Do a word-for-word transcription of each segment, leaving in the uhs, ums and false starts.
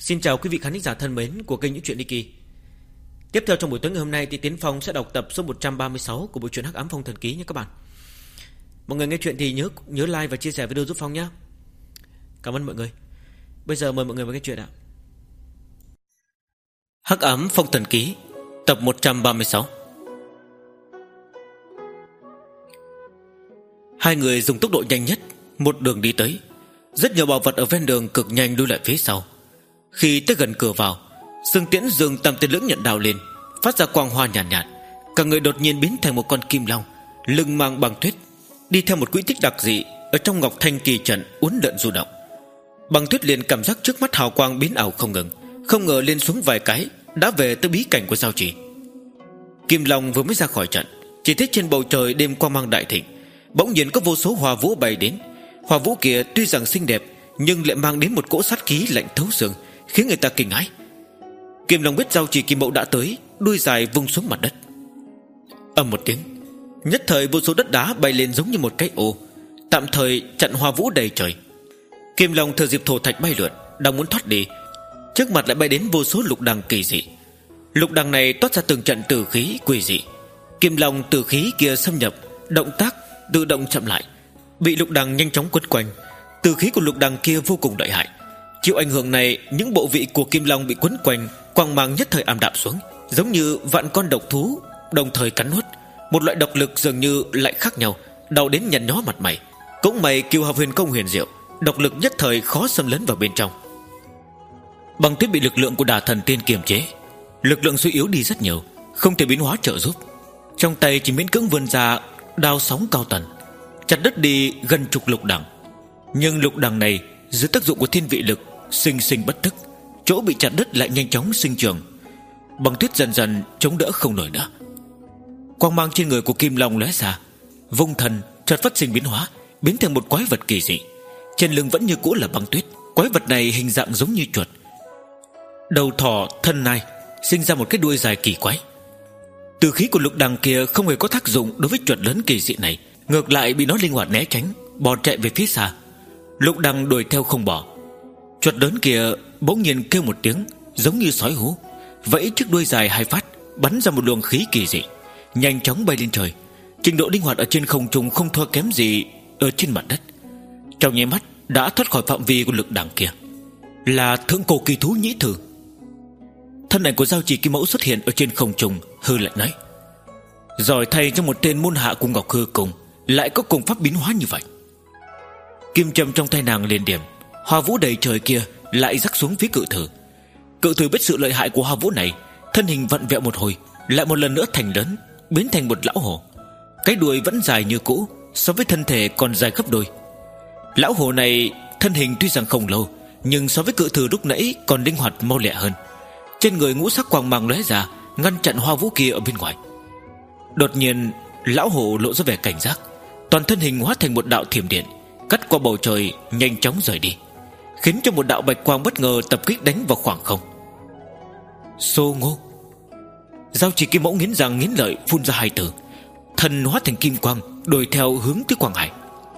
Xin chào quý vị khán giả thân mến của kênh Những Chuyện Đi Kỳ. Tiếp theo trong buổi tối ngày hôm nay thì Tiến Phong sẽ đọc tập số một trăm ba mươi sáu của bộ truyện Hắc Ám Phong Thần Ký nha các bạn. Mọi người nghe chuyện thì nhớ nhớ like và chia sẻ video giúp Phong nhé. Cảm ơn mọi người. Bây giờ mời mọi người vào nghe chuyện ạ. Hắc Ám Phong Thần Ký, tập một trăm ba mươi sáu. Hai người dùng tốc độ nhanh nhất một đường đi tới. Rất nhiều bảo vật ở ven đường cực nhanh lui lại phía sau. Khi tới gần cửa vào, Dương Tiễn dương tam tên lưỡng nhận đào lên, phát ra quang hoa nhàn nhạt, nhạt. Cả người đột nhiên biến thành một con kim long, lưng mang băng tuyết, đi theo một quỹ tích đặc dị ở trong ngọc thanh kỳ trận uốn lượn du động. Băng tuyết liền cảm giác trước mắt hào quang biến ảo không ngừng, không ngờ lên xuống vài cái đã về tới bí cảnh của giao trì. Kim long vừa mới ra khỏi trận, chỉ thấy trên bầu trời đêm quang mang đại thịnh, bỗng nhiên có vô số hỏa vũ bay đến. Hỏa vũ kia tuy rằng xinh đẹp, nhưng lại mang đến một cỗ sát khí lạnh thấu xương, khiến người ta kinh hãi. Kim long biết giao trì kim mẫu đã tới, đuôi dài vung xuống mặt đất. Ầm một tiếng, nhất thời vô số đất đá bay lên giống như một cái ô, tạm thời chặn hỏa vũ đầy trời. Kim long thừa dịp thổ thạch bay lượn, đang muốn thoát đi, trước mặt lại bay đến vô số lục đằng kỳ dị. Lục đằng này toát ra từng trận tử khí quỷ dị. Kim long tử khí kia xâm nhập, động tác tự động chậm lại, bị lục đằng nhanh chóng quấn quanh. Tử khí của lục đằng kia vô cùng lợi hại. Chịu ảnh hưởng này, những bộ vị của kim long bị quấn quanh, quang mang nhất thời ảm đạm xuống, giống như vạn con độc thú đồng thời cắn nuốt. Một loại độc lực dường như lại khác nhau, đau đến nhăn nhó mặt mày. Cũng may Kiều Hợp Huyền Công huyền diệu, độc lực nhất thời khó xâm lấn vào bên trong. Băng tuyết bị lực lượng của Đả Thần Tiên kiềm chế, lực lượng suy yếu đi rất nhiều, không thể biến hóa trợ giúp. Trong tay chỉ miễn cưỡng vươn ra đao sóng cao tần, chặt đứt đi gần chục lục đằng. Nhưng lục đằng này dưới tác dụng của thiên vị lực sinh sinh bất tức, chỗ bị chặt đứt lại nhanh chóng sinh trưởng. Băng tuyết dần dần chống đỡ không nổi nữa. Quang mang trên người của kim long lóe ra, vung thần chợt phát sinh biến hóa, biến thành một quái vật kỳ dị. Trên lưng vẫn như cũ là băng tuyết. Quái vật này hình dạng giống như chuột, đầu thỏ thân nai, sinh ra một cái đuôi dài kỳ quái. Từ khí của lục đằng kia không hề có tác dụng đối với chuột lớn kỳ dị này, ngược lại bị nó linh hoạt né tránh, bò chạy về phía xa. Lục đằng đuổi theo không bỏ. Chuột lớn kia bỗng nhiên kêu một tiếng giống như sói hú, vẫy chiếc đuôi dài hai phát, bắn ra một luồng khí kỳ dị, nhanh chóng bay lên trời. Trình độ linh hoạt ở trên không trung không thua kém gì ở trên mặt đất. Trong nháy mắt đã thoát khỏi phạm vi của lực đằng kia. Là thượng cổ kỳ thú nhĩ thử. Thân ảnh của giao trì kim mẫu xuất hiện ở trên không trung, hư lạnh nói: giỏi thay cho một tên môn hạ cùng Ngọc Hư Cùng lại có cùng pháp biến hóa như vậy. Kim châm trong tay nàng liền điểm, hoa vũ đầy trời kia lại rắc xuống phía cự thử. Cự thử biết sự lợi hại của hoa vũ này, thân hình vặn vẹo một hồi, lại một lần nữa thành lớn, biến thành một lão hổ. Cái đuôi vẫn dài như cũ, so với thân thể còn dài gấp đôi. Lão hổ này thân hình tuy rằng không lâu, nhưng so với cự thử lúc nãy còn linh hoạt mau lẹ hơn. Trên người ngũ sắc quang mang lóe ra, ngăn chặn hoa vũ kia ở bên ngoài. Đột nhiên lão hổ lộ ra vẻ cảnh giác, toàn thân hình hóa thành một đạo thiểm điện, cắt qua bầu trời nhanh chóng rời đi, khiến cho một đạo bạch quang bất ngờ tập kích đánh vào khoảng không. Xô Ngô. Giao trì kim mẫu nghiến răng nghiến lợi phun ra hai từ, thần hóa thành kim quang đuổi theo hướng tới Quang Hải.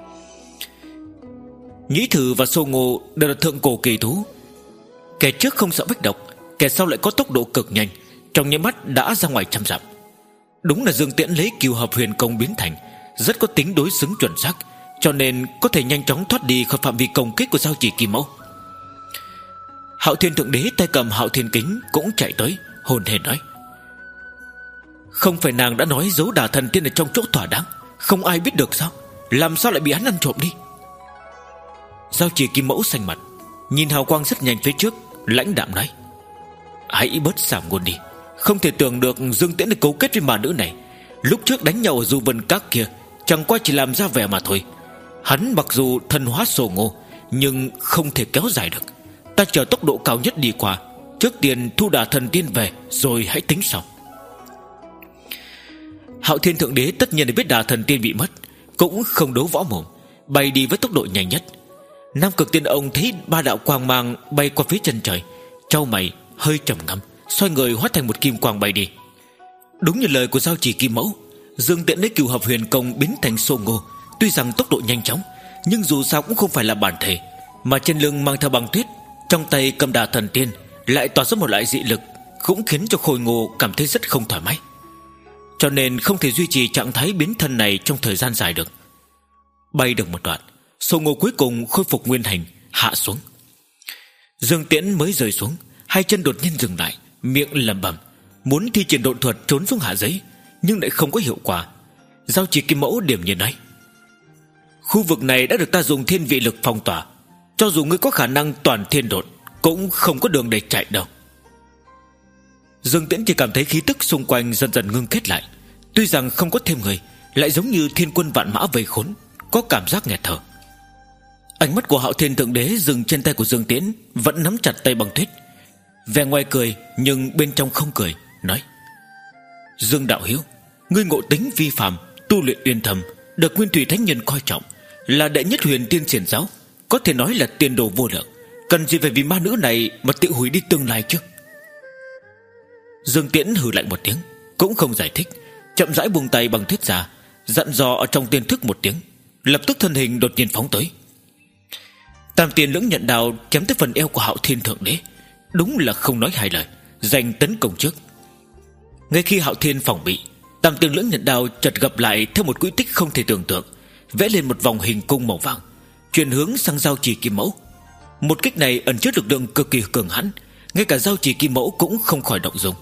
Nhĩ thử và Xô Ngô đều là thượng cổ kỳ thú. Kẻ trước không sợ bách độc, kẻ sau lại có tốc độ cực nhanh, trong nháy mắt đã ra ngoài trăm dặm. Đúng là Dương Tiễn lấy Kiều Hợp Huyền Công biến thành, rất có tính đối xứng chuẩn xác, cho nên có thể nhanh chóng thoát đi khỏi phạm vi công kích của giao trì kim mẫu. Hạo Thiên Thượng Đế tay cầm Hạo Thiên Kính cũng chạy tới, hồn hển nói: không phải nàng đã nói giấu Đả Thần Tiên ở trong chỗ thỏa đáng, không ai biết được sao? Làm sao lại bị hắn ăn trộm đi? Giao trì kim mẫu xanh mặt, nhìn hào quang rất nhanh phía trước, lãnh đạm nói: hãy bớt sảng ngôn đi. Không thể tưởng được Dương Tiễn được cấu kết với mà nữ này. Lúc trước đánh nhau ở Du Vân Các kia chẳng qua chỉ làm ra vẻ mà thôi. Hắn mặc dù thân hóa Xô Ngô, nhưng không thể kéo dài được. Ta chờ tốc độ cao nhất đi qua, trước tiên thu Đả Thần Tiên về, rồi hãy tính sau. Hạo Thiên Thượng Đế tất nhiên là biết Đả Thần Tiên bị mất, cũng không đấu võ mồm, bay đi với tốc độ nhanh nhất. Nam Cực Tiên ông thấy ba đạo quang mang bay qua phía chân trời, chau mày hơi trầm ngâm, xoay người hóa thành một kim quang bay đi. Đúng như lời của giao trì kim mẫu, Dương Tiễn lấy Cửu Hợp Huyền Công biến thành Xô Ngô, tuy rằng tốc độ nhanh chóng, nhưng dù sao cũng không phải là bản thể, mà trên lưng mang theo băng tuyết, trong tay cầm Đà Thần Tiên lại tỏa ra một loại dị lực, cũng khiến cho Khôi Ngô cảm thấy rất không thoải mái, cho nên không thể duy trì trạng thái biến thân này trong thời gian dài được. Bay được một đoạn, Sô Ngô cuối cùng khôi phục nguyên hình, hạ xuống. Dương Tiễn mới rơi xuống, hai chân đột nhiên dừng lại, miệng lẩm bẩm muốn thi triển độn thuật trốn xuống hạ giới, nhưng lại không có hiệu quả. Giao Chỉ Kim Mẫu điểm nhiên nói: khu vực này đã được ta dùng thiên vị lực phong tỏa, cho dù ngươi có khả năng toàn thiên độn cũng không có đường để chạy đâu. Dương Tiễn chỉ cảm thấy khí tức xung quanh dần dần ngưng kết lại, tuy rằng không có thêm người, lại giống như thiên quân vạn mã vây khốn, có cảm giác nghẹt thở. Ánh mắt của Hạo Thiên Thượng Đế dừng trên tay của Dương Tiễn, vẫn nắm chặt tay Băng Tuyết, vẻ ngoài cười nhưng bên trong không cười, nói: Dương đạo hiếu, ngươi ngộ tính vi phàm, tu luyện uyên thâm, được Nguyên Thủy Thánh Nhân coi trọng, là đệ nhất huyền tiên xiển giáo, có thể nói là tiền đồ vô lượng, cần gì phải vì ma nữ này mà tự hủy đi tương lai chứ? Dương Tiễn hừ lạnh một tiếng, cũng không giải thích, chậm rãi buông tay Băng Tuyết ra, dặn dò ở trong tiên thức một tiếng, lập tức thân hình đột nhiên phóng tới. Tam Tiên Lưỡng Nhận Đao chém tới phần eo của Hạo Thiên Thượng Đế, đúng là không nói hai lời, giành tấn công trước. Ngay khi Hạo Thiên phòng bị, Tam Tiên Lưỡng Nhận Đao chợt gập lại theo một quỹ tích không thể tưởng tượng, vẽ lên một vòng hình cung màu vàng, chuyển hướng sang Giao Chỉ Kim Mẫu. Một kích này ẩn chứa lực lượng cực kỳ cường hãn, ngay cả Giao Chỉ Kim Mẫu cũng không khỏi động dung.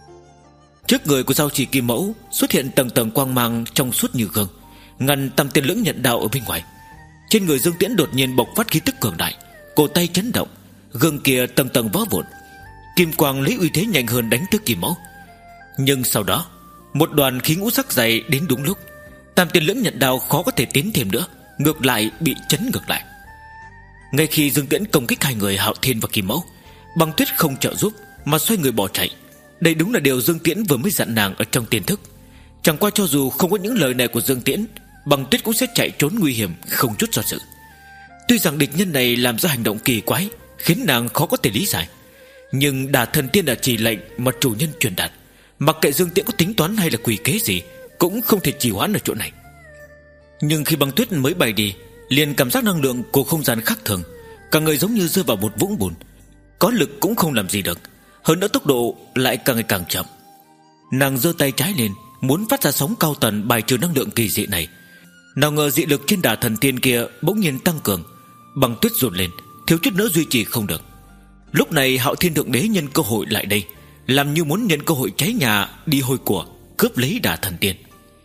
Trước người của Giao Chỉ Kim Mẫu xuất hiện tầng tầng quang mang trong suốt như gương, ngăn Tam Tiên Lưỡng Nhận Đao ở bên ngoài. Trên người Dương Tiễn đột nhiên bộc phát khí tức cường đại, cổ tay chấn động, gương kia tầng tầng vỡ vụn, kim quang lấy uy thế nhanh hơn đánh tới Kim Mẫu. Nhưng sau đó, một đoàn khí ngũ sắc dày đến đúng lúc, Tam Tiên Lưỡng Nhận Đao khó có thể tiến thêm nữa, ngược lại bị chấn ngược lại. Ngay khi Dương Tiễn công kích hai người Hạo Thiên và Kim Mẫu, Băng Tuyết không trợ giúp mà xoay người bỏ chạy. Đây đúng là điều Dương Tiễn vừa mới dặn nàng ở trong tiên thức. Chẳng qua cho dù không có những lời này của Dương Tiễn, Băng Tuyết cũng sẽ chạy trốn nguy hiểm không chút do dự. Tuy rằng địch nhân này làm ra hành động kỳ quái, khiến nàng khó có thể lý giải, nhưng Đà Thần Tiên đã chỉ lệnh mà chủ nhân truyền đạt, mặc kệ Dương Tiễn có tính toán hay là quỷ kế gì, cũng không thể trì hoãn ở chỗ này. Nhưng khi Băng Tuyết mới bay đi, liền cảm giác năng lượng của không gian khác thường, cả người giống như rơi vào một vũng bùn, có lực cũng không làm gì được, hơn nữa tốc độ lại càng ngày càng chậm. Nàng giơ tay trái lên, muốn phát ra sóng cao tần bài trừ năng lượng kỳ dị này. Nào ngờ dị lực trên Đà Thần Tiên kia bỗng nhiên tăng cường, Băng Tuyết rụt lên, thiếu chút nữa duy trì không được. Lúc này Hạo Thiên Thượng Đế nhân cơ hội lại đây, làm như muốn nhân cơ hội cháy nhà đi hôi của, cướp lấy Đà Thần Tiên.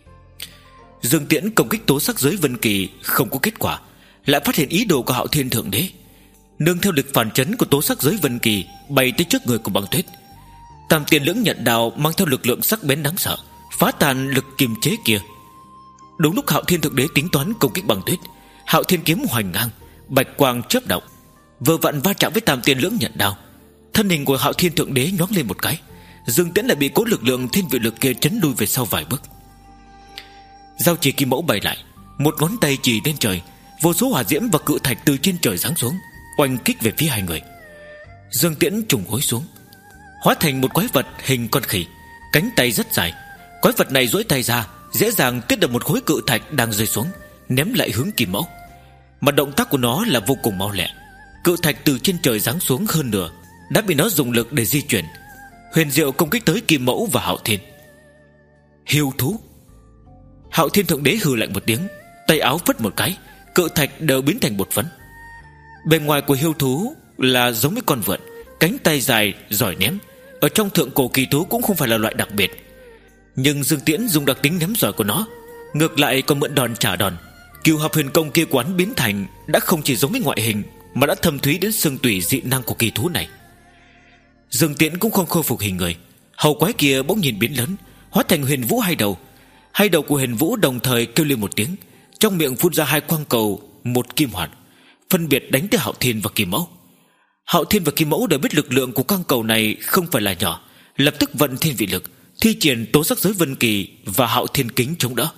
Dương Tiễn công kích tố sắc giới Vân Kỳ không có kết quả, lại phát hiện ý đồ của Hạo Thiên Thượng Đế, nương theo lực phản chấn của tố sắc giới Vân Kỳ bay tới trước người của Băng Tuyết. Tam Tiên Lưỡng Nhận Đao mang theo lực lượng sắc bén đáng sợ, phá tan lực kiềm chế kia. Đúng lúc Hạo Thiên Thượng Đế tính toán công kích Băng Tuyết, Hạo Thiên kiếm hoành ngang, bạch quang chớp động, vừa vặn va chạm với Tam Tiên Lưỡng Nhận Đao. Thân hình của Hạo Thiên Thượng Đế nhoáng lên một cái, Dương Tiễn lại bị cố lực lượng thiên vị lực kia chấn lui về sau vài bước. Giao Chỉ Kim Mẫu bay lại, một ngón tay chỉ lên trời, vô số hỏa diễm và cự thạch từ trên trời giáng xuống, oanh kích về phía hai người. Dương Tiễn trùng gối xuống, hóa thành một quái vật hình con khỉ, cánh tay rất dài. Quái vật này duỗi tay ra, dễ dàng tiếp được một khối cự thạch đang rơi xuống, ném lại hướng Kim Mẫu. Mà động tác của nó là vô cùng mau lẹ, cự thạch từ trên trời giáng xuống hơn nửa đã bị nó dùng lực để di chuyển, huyền diệu công kích tới Kim Mẫu và Hạo Thiên. Hiêu thú! Hạo Thiên Thượng Đế hừ lạnh một tiếng, tay áo phất một cái, cự thạch đều biến thành bột phấn. Bề ngoài của hiêu thú là giống với con vượn, cánh tay dài, giỏi ném, ở trong thượng cổ kỳ thú cũng không phải là loại đặc biệt. Nhưng Dương Tiễn dùng đặc tính ném giỏi của nó, ngược lại còn mượn đòn trả đòn. Cửu Hợp Huyền Công kia quán biến thành đã không chỉ giống với ngoại hình, mà đã thâm thúy đến xương tủy dị năng của kỳ thú này. Dương Tiễn cũng không khôi phục hình người, hầu quái kia bỗng nhìn biến lớn, hóa thành huyền vũ hai đầu. Hai đầu của huyền vũ đồng thời kêu lên một tiếng, trong miệng phun ra hai quang cầu, một kim hoàn, phân biệt đánh tới Hạo Thiên và Kim Mẫu. Hạo Thiên và Kim Mẫu đều biết lực lượng của quang cầu này không phải là nhỏ, lập tức vận thiên vị lực, thi triển tố sắc giới Vân Kỳ và Hạo Thiên kính chống đỡ.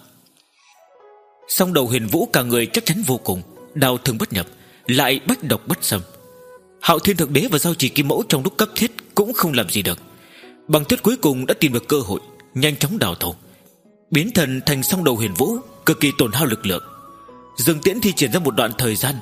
Song đầu huyền vũ cả người chắc chắn vô cùng, đao thương bất nhập, lại bách độc bất xâm. Hạo Thiên Thượng Đế và Giao Chỉ Kim Mẫu trong lúc cấp thiết cũng không làm gì được. Băng Tuyết cuối cùng đã tìm được cơ hội, nhanh chóng đào tẩu, biến thần thành song đầu huyền vũ, cực kỳ tổn hao lực lượng. Dương Tiễn thi triển ra một đoạn thời gian,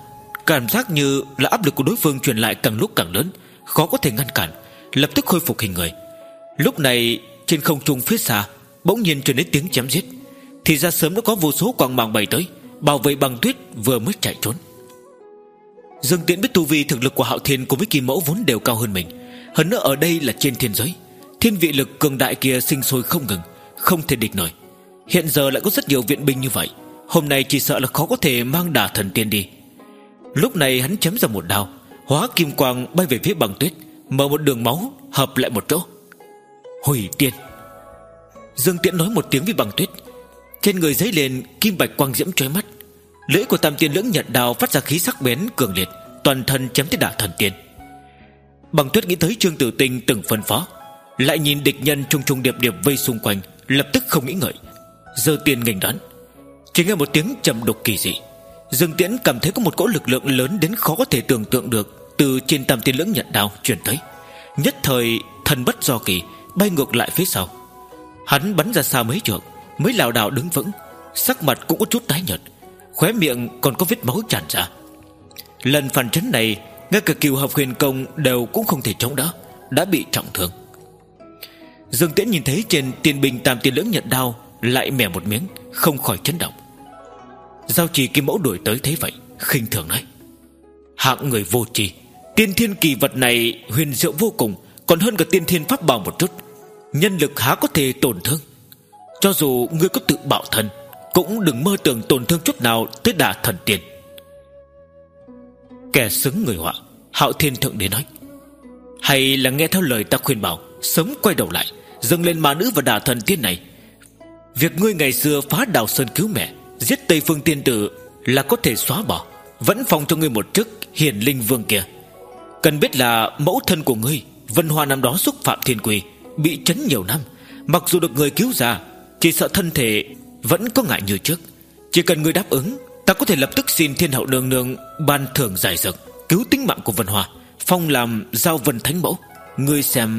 Cảm giác như là áp lực của đối phương truyền lại càng lúc càng lớn, khó có thể ngăn cản, lập tức khôi phục hình người. Lúc này trên không trung phía xa bỗng nhiên truyền đến tiếng chém giết. Thì ra sớm đã có vô số quang mang bay tới bảo vệ Băng Tuyết vừa mới chạy trốn. Dương Tiễn biết tu vi thực lực của Hạo Thiên cùng với Kim Mẫu vốn đều cao hơn mình. Hơn nữa ở đây là trên thiên giới, thiên vị lực cường đại kia sinh sôi không ngừng, không thể địch nổi. Hiện giờ lại có rất nhiều viện binh như vậy, hôm nay chỉ sợ là khó có thể mang Đả Thần Tiên đi. Lúc này hắn chém ra một đao, hóa kim quang bay về phía Băng Tuyết, mở một đường máu hợp lại một chỗ. Hủy tiên. Dương Tiễn nói một tiếng với Băng Tuyết. Trên người giấy lên kim bạch quang diễm chói mắt. Lưỡi của Tam Tiên Lưỡng Nhận Đao phát ra khí sắc bén cường liệt, toàn thân chém tới Đả Thần Tiên. Băng Tuyết nghĩ tới Trương Tử Tinh từng phân phó, lại nhìn địch nhân trùng trùng điệp điệp vây xung quanh, lập tức không nghĩ ngợi, giơ tiền nghênh đón. Chỉ nghe một tiếng trầm đục kỳ dị, Dương Tiễn cảm thấy có một cỗ lực lượng lớn đến khó có thể tưởng tượng được từ trên Tam Tiên Lưỡng Nhận Đao truyền tới. Nhất thời thần bất do kỳ, bay ngược lại phía sau. Hắn bắn ra xa mấy trượng mới lảo đảo đứng vững, sắc mặt cũng có chút tái nhợt, khóe miệng còn có vết máu tràn ra. Lần phản chấn này ngay cả Cửu Hợp Huyền Công đều cũng không thể chống đỡ, đã bị trọng thương. Dương Tiễn nhìn thấy trên tiền binh Tam Tiên Lưỡng Nhận Đao lại mẻ một miếng, không khỏi chấn động. Giao Trì Kim Mẫu đuổi tới thấy vậy, khinh thường nói: hạng người vô tri, tiên thiên kỳ vật này huyền diệu vô cùng, còn hơn cả tiên thiên pháp bảo một chút, nhân lực há có thể tổn thương. Cho dù ngươi có tự bạo thân, cũng đừng mơ tưởng tổn thương chút nào tới Đả Thần Tiên. Kẻ xứng người họa, Hạo Thiên Thượng Đế nói: hay là nghe theo lời ta khuyên bảo, sớm quay đầu lại, dâng lên ma nữ và Đả Thần Tiên này. Việc ngươi ngày xưa phá Đào Sơn cứu mẹ, giết Tây Phương Tiên Tử là có thể xóa bỏ, vẫn phòng cho ngươi một chức Hiển Linh Vương kia. Cần biết là mẫu thân của ngươi Vân Hoa năm đó xúc phạm thiên quy, bị chấn nhiều năm, mặc dù được người cứu ra, chỉ sợ thân thể vẫn có ngại như trước. Chỉ cần ngươi đáp ứng, ta có thể lập tức xin Thiên Hậu nương nương ban thưởng giải dược, cứu tính mạng của Vân Hoa, phong làm Giao Vân Thánh Mẫu. Ngươi xem.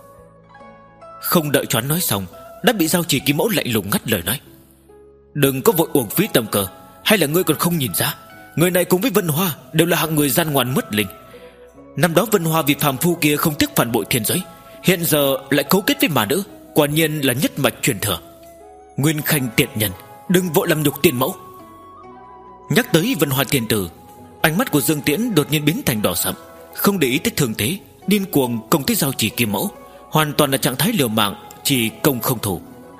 Không đợi choán nói xong, đã bị Giao Trì Kim Mẫu lạnh lùng ngắt lời nói: đừng có vội uổng phí tâm cơ. Hay là ngươi còn không nhìn ra, người này cùng với Vân Hoa đều là hạng người gian ngoan mất linh. Năm đó Vân Hoa vì phàm phu kia không tiếc phản bội thiên giới, hiện giờ lại cấu kết với mà nữ, quả nhiên là nhất mạch truyền thừa. Nguyên Khanh tiện nhân, đừng vội làm nhục tiên mẫu. Nhắc tới Vân Hoa tiên tử, ánh mắt của Dương Tiễn đột nhiên biến thành đỏ sậm, không để ý tới thương thế, điên cuồng công tới Giao Trì Kim Mẫu, hoàn toàn là trạng thái liều mạng, chỉ công không thủ.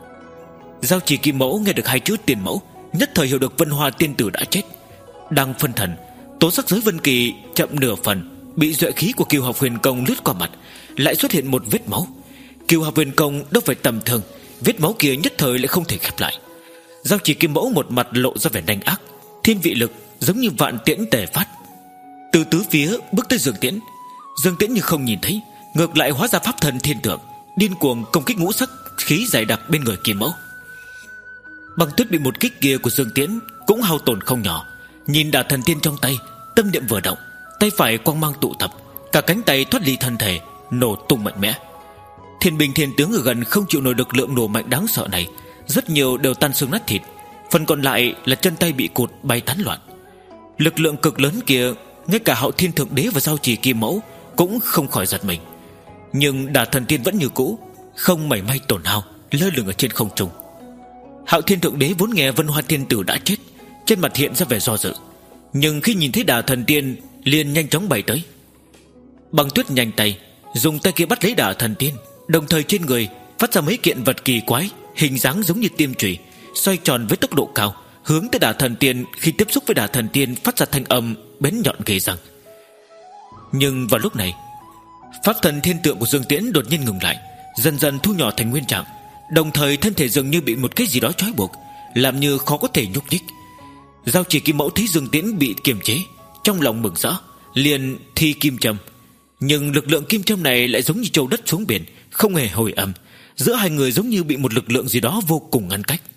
Giao Trì Kim Mẫu nghe được hai chữ tiên mẫu, nhất thời hiểu được Vân Hoa tiên tử đã chết. Đang phân thần, tố sắc giới Vân Kỳ chậm nửa phần, bị duệ khí của Cửu Hợp Huyền Công lướt qua mặt, lại xuất hiện một vết máu. Cửu Hợp Huyền Công đâu phải tầm thường, vết máu kia nhất thời lại không thể khép lại. Giao Trì Kim Mẫu một mặt lộ ra vẻ đanh ác, thiên vị lực giống như vạn tiễn tề phát, từ tứ phía bước tới Dương Tiễn. Dương Tiễn như không nhìn thấy, ngược lại hóa ra pháp thần thiên tượng, điên cuồng công kích ngũ sắc khí dày đặc bên người Kim Mẫu. Băng Tuyết bị một kích kia của Dương Tiễn cũng hao tổn không nhỏ, nhìn Đả Thần Tiên trong tay, tâm niệm vừa động, tay phải quang mang tụ tập, cả cánh tay thoát ly thân thể, nổ tung mạnh mẽ. Thiên binh thiên tướng ở gần không chịu nổi lực lượng nổ mạnh đáng sợ này, rất nhiều đều tan xương nát thịt, phần còn lại là chân tay bị cụt bay tán loạn. Lực lượng cực lớn kia, ngay cả Hạo Thiên Thượng Đế và Giao Trì Kim Mẫu cũng không khỏi giật mình. Nhưng Đả Thần Tiên vẫn như cũ, không mảy may tổn hao, lơ lửng ở trên không trung. Hạo Thiên Thượng Đế vốn nghe Vân Hoa tiên tử đã chết, trên mặt hiện ra vẻ do dự, nhưng khi nhìn thấy Đả Thần Tiên liền nhanh chóng bay tới. Băng Tuyết nhanh tay dùng tay kia bắt lấy Đả Thần Tiên, đồng thời trên người phát ra mấy kiện vật kỳ quái, hình dáng giống như tiêm chùy, xoay tròn với tốc độ cao, hướng tới Đả Thần Tiên. Khi tiếp xúc với Đả Thần Tiên phát ra thanh âm bén nhọn ghê răng. Nhưng vào lúc này, pháp thần thiên tượng của Dương Tiễn đột nhiên ngừng lại, dần dần thu nhỏ thành nguyên trạng, đồng thời thân thể dường như bị một cái gì đó trói buộc, làm như khó có thể nhúc nhích. Giao Trì Kim Mẫu thấy Dương Tiễn bị kiềm chế, trong lòng mừng rỡ, liền thi kim châm. Nhưng lực lượng kim châm này lại giống như châu đất xuống biển, không hề hồi âm, giữa hai người giống như bị một lực lượng gì đó vô cùng ngăn cách.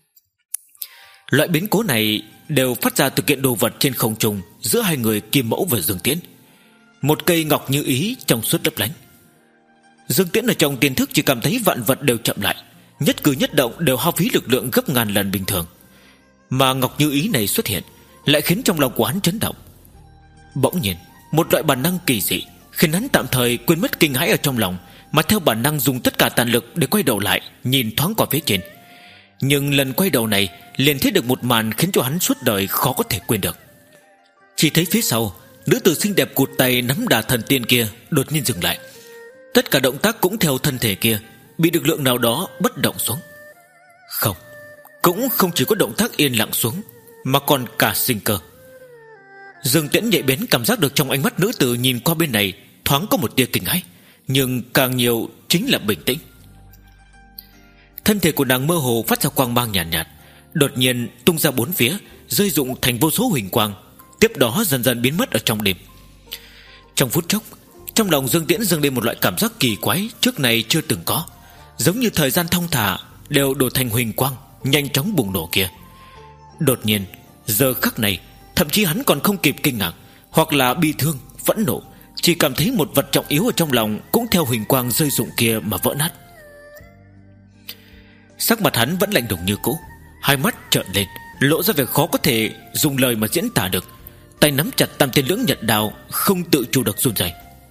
Loại biến cố này đều phát ra từ kiện đồ vật trên không trung giữa hai người Kim Mẫu và Dương Tiễn. Một cây ngọc như ý trong suốt lấp lánh. Dương Tiễn ở trong tiềm thức chỉ cảm thấy vạn vật đều chậm lại, nhất cử nhất động đều hao phí lực lượng gấp ngàn lần bình thường. Mà ngọc như ý này xuất hiện lại khiến trong lòng của hắn chấn động. Bỗng nhiên một loại bản năng kỳ dị khiến hắn tạm thời quên mất kinh hãi ở trong lòng, mà theo bản năng dùng tất cả tàn lực để quay đầu lại nhìn thoáng qua phía trên. Nhưng lần quay đầu này liền thấy được một màn khiến cho hắn suốt đời khó có thể quên được. Chỉ thấy phía sau, nữ tử xinh đẹp cụt tay nắm đà thần tiên kia đột nhiên dừng lại. Tất cả động tác cũng theo thân thể kia bị lực lượng nào đó bất động xuống. Không, cũng không chỉ có động tác yên lặng xuống, mà còn cả sinh cơ. Dương Tiễn nhạy bén cảm giác được trong ánh mắt nữ tử nhìn qua bên này thoáng có một tia kinh hãi, nhưng càng nhiều chính là bình tĩnh. Thân thể của nàng mơ hồ phát ra quang mang nhàn nhạt, nhạt, đột nhiên tung ra bốn phía, rơi rụng thành vô số huỳnh quang, tiếp đó dần dần biến mất ở trong đêm. Trong phút chốc, trong lòng Dương Tiễn dâng lên một loại cảm giác kỳ quái trước này chưa từng có, giống như thời gian thong thả đều đổ thành huỳnh quang nhanh chóng bùng nổ kia. Đột nhiên, giờ khắc này, thậm chí hắn còn không kịp kinh ngạc hoặc là bi thương, phẫn nộ, chỉ cảm thấy một vật trọng yếu ở trong lòng cũng theo huỳnh quang rơi rụng kia mà vỡ nát. Sắc mặt hắn vẫn lạnh lùng như cũ, hai mắt trợn lên, lộ ra vẻ khó có thể dùng lời mà diễn tả được. Tay nắm chặt tam tiên lưỡng nhật đao, không tự chủ được run rẩy.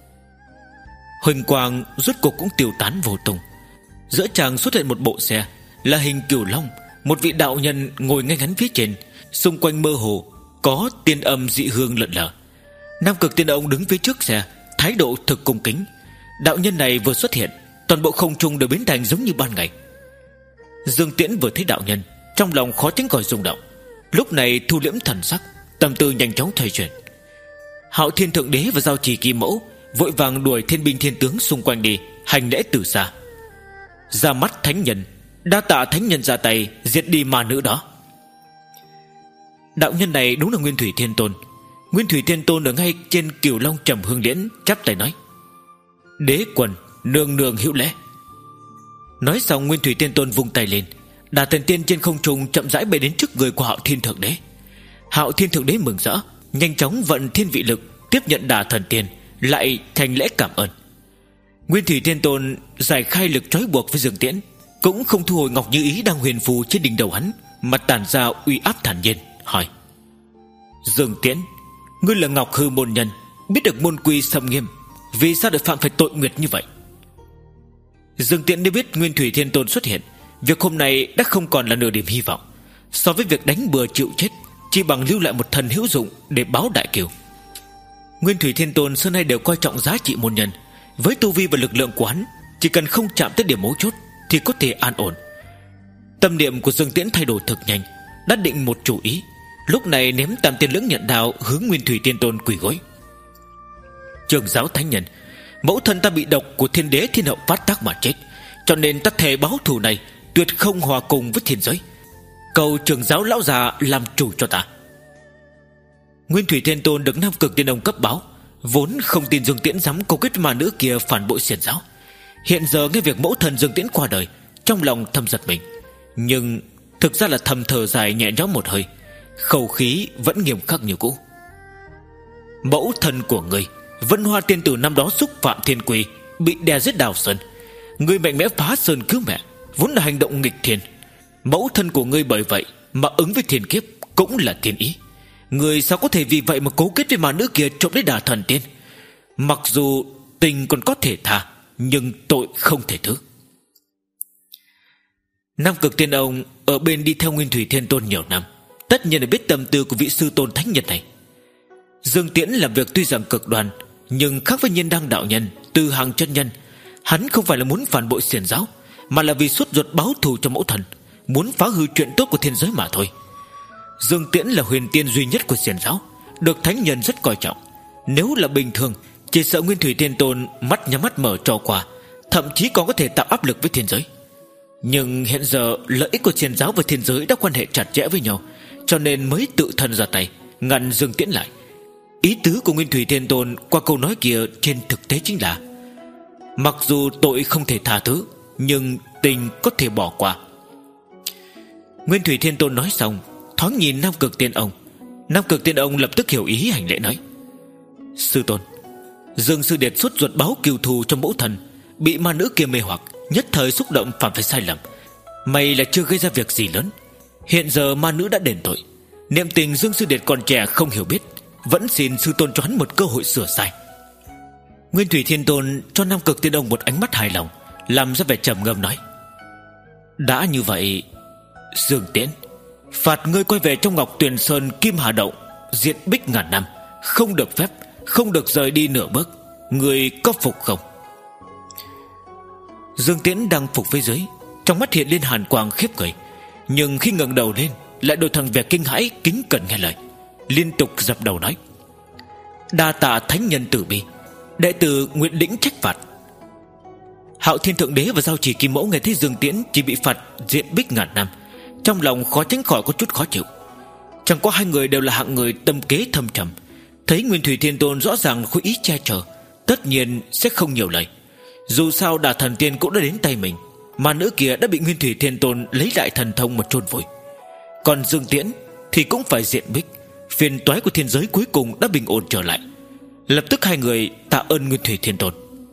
Huỳnh quang rốt cuộc cũng tiêu tán vô tung. Giữa tràng xuất hiện một bộ xe, là hình cửu long, một vị đạo nhân ngồi ngay ngắn phía trên, xung quanh mơ hồ có tiên âm dị hương lượn lờ. Nam Cực Tiên Ông đứng phía trước xe, thái độ thực cung kính. Đạo nhân này vừa xuất hiện, toàn bộ không trung đều biến thành giống như ban ngày. Dương Tiễn vừa thấy đạo nhân, trong lòng khó tránh khỏi rung động, lúc này thu liễm thần sắc, tâm tư nhanh chóng thay chuyển. Hạo Thiên Thượng Đế và Giao Chỉ Kim Mẫu vội vàng đuổi thiên binh thiên tướng xung quanh đi, hành lễ từ xa. Ra mắt thánh nhân, đa tạ thánh nhân ra tay diệt đi ma nữ đó. Đạo nhân này đúng là Nguyên Thủy Thiên Tôn. Nguyên Thủy Thiên Tôn ở ngay trên Cửu Long Trầm Hương Liễn chắp tay nói: Đế quần nương nương hữu lễ. Nói xong, Nguyên Thủy Thiên Tôn vung tay lên, đà thần tiên trên không trung chậm rãi bay đến trước người của Hạo Thiên Thượng Đế. Hạo Thiên Thượng Đế mừng rỡ, nhanh chóng vận thiên vị lực tiếp nhận đà thần tiên, lại thành lễ cảm ơn. Nguyên Thủy Thiên Tôn giải khai lực trói buộc với Dương Tiễn, cũng không thu hồi ngọc như ý đang huyền phù trên đỉnh đầu hắn, mà tản ra uy áp thản nhiên, hỏi: Dương Tiễn, ngươi là Ngọc Hư môn nhân, biết được môn quy sâm nghiêm, vì sao được phạm phải tội nguyệt như vậy? Dương Tiễn đã biết Nguyên Thủy Thiên Tôn xuất hiện, việc hôm nay đã không còn là nửa điểm hy vọng. So với việc đánh bừa chịu chết, chỉ bằng lưu lại một thần hữu dụng để báo đại kiều. Nguyên Thủy Thiên Tôn xưa nay đều coi trọng giá trị môn nhân. Với tu vi và lực lượng của hắn, chỉ cần không chạm tới điểm mấu chốt thì có thể an ổn. Tâm niệm của Dương Tiễn thay đổi thực nhanh, đã định một chủ ý, lúc này ném tam tiên lưỡng nhận đao hướng Nguyên Thủy Thiên Tôn quỳ gối. Trường giáo thánh nhân, mẫu thân ta bị độc của thiên đế thiên hậu phát tác mà chết, cho nên ta thề báo thù này tuyệt không hòa cùng với thiên giới. Cầu trường giáo lão già làm chủ cho ta. Nguyên Thủy Thiên Tôn được Nam Cực Tiên Ông cấp báo, vốn không tin Dương Tiễn dám câu kết với ma nữ kia phản bội xiển giáo. Hiện giờ nghe việc mẫu thân Dương Tiễn qua đời, trong lòng thầm giật mình, nhưng thực ra là thầm thở dài nhẹ nhõm một hơi, khẩu khí vẫn nghiêm khắc như cũ. Mẫu thân của ngươi, Vân Hoa tiên tử năm đó xúc phạm thiên quy, bị đè giết Đào Sơn. Ngươi mạnh mẽ phá sơn cứu mẹ, vốn là hành động nghịch thiên. Mẫu thân của ngươi bởi vậy mà ứng với thiên kiếp, cũng là thiên ý. Ngươi sao có thể vì vậy mà cấu kết với ma nữ kia trộm lấy đà thần tiên? Mặc dù tình còn có thể tha, nhưng tội không thể thứ. Nam Cực Tiên Ông ở bên đi theo Nguyên Thủy Thiên Tôn nhiều năm, tất nhiên là biết tâm tư của vị sư tôn thánh nhân này. Dương Tiễn làm việc tuy rằng cực đoan, nhưng khác với Nhiên Đăng đạo nhân, Từ Hàng chân nhân, hắn không phải là muốn phản bội xiển giáo, mà là vì suốt ruột báo thù cho mẫu thần, muốn phá hư chuyện tốt của thiên giới mà thôi. Dương Tiễn là huyền tiên duy nhất của xiển giáo, được thánh nhân rất coi trọng. Nếu là bình thường, chỉ sợ Nguyên Thủy Thiên Tôn mắt nhắm mắt mở cho qua, thậm chí còn có thể tạo áp lực với thiên giới. Nhưng hiện giờ lợi ích của xiển giáo và thiên giới đã quan hệ chặt chẽ với nhau, cho nên mới tự thân ra tay ngăn Dương Tiễn lại. Ý tứ của Nguyên Thủy Thiên Tôn qua câu nói kia trên thực tế chính là: mặc dù tội không thể tha thứ, nhưng tình có thể bỏ qua. Nguyên Thủy Thiên Tôn nói xong, thoáng nhìn Nam Cực Tiên Ông. Nam Cực Tiên Ông lập tức hiểu ý, hành lễ nói: sư tôn, Dương sư điệt suốt ruột báo cừu thù cho mẫu thần, bị ma nữ kia mê hoặc, nhất thời xúc động phạm phải sai lầm. May là chưa gây ra việc gì lớn. Hiện giờ ma nữ đã đền tội, niệm tình Dương sư điệt còn trẻ không hiểu biết, vẫn xin sư tôn cho hắn một cơ hội sửa sai. Nguyên Thủy Thiên Tôn cho Nam Cực Tiên Ông một ánh mắt hài lòng, làm ra vẻ trầm ngâm nói: đã như vậy, Dương Tiễn, phạt ngươi quay về trong Ngọc Tuyền Sơn Kim Hà Động, diện bích ngàn năm, không được phép, không được rời đi nửa bước. Ngươi có phục không? Dương Tiễn đang phục phía dưới, trong mắt hiện lên hàn quang khiếp người, nhưng khi ngẩng đầu lên lại đổi thành vẻ kinh hãi kính cẩn nghe lời, liên tục dập đầu nói: đa tạ thánh nhân tử bi, đệ tử nguyện lĩnh trách phạt. Hạo Thiên Thượng Đế và Giao Chỉ Kim Mẫu nghe thấy Dương Tiễn chỉ bị phạt diện bích ngàn năm, trong lòng khó tránh khỏi có chút khó chịu. Chẳng có hai người đều là hạng người tâm kế thâm trầm, thấy Nguyên Thủy Thiên Tôn rõ ràng có ý che chở, tất nhiên sẽ không nhiều lời. Dù sao Đả Thần Tiên cũng đã đến tay mình, mà nữ kia đã bị Nguyên Thủy Thiên Tôn lấy lại thần thông mà chôn vùi. Còn Dương Tiễn thì cũng phải diện bích, phiền toái của thiên giới cuối cùng đã bình ổn trở lại. Lập tức hai người tạ ơn Nguyên Thủy Thiên Tôn.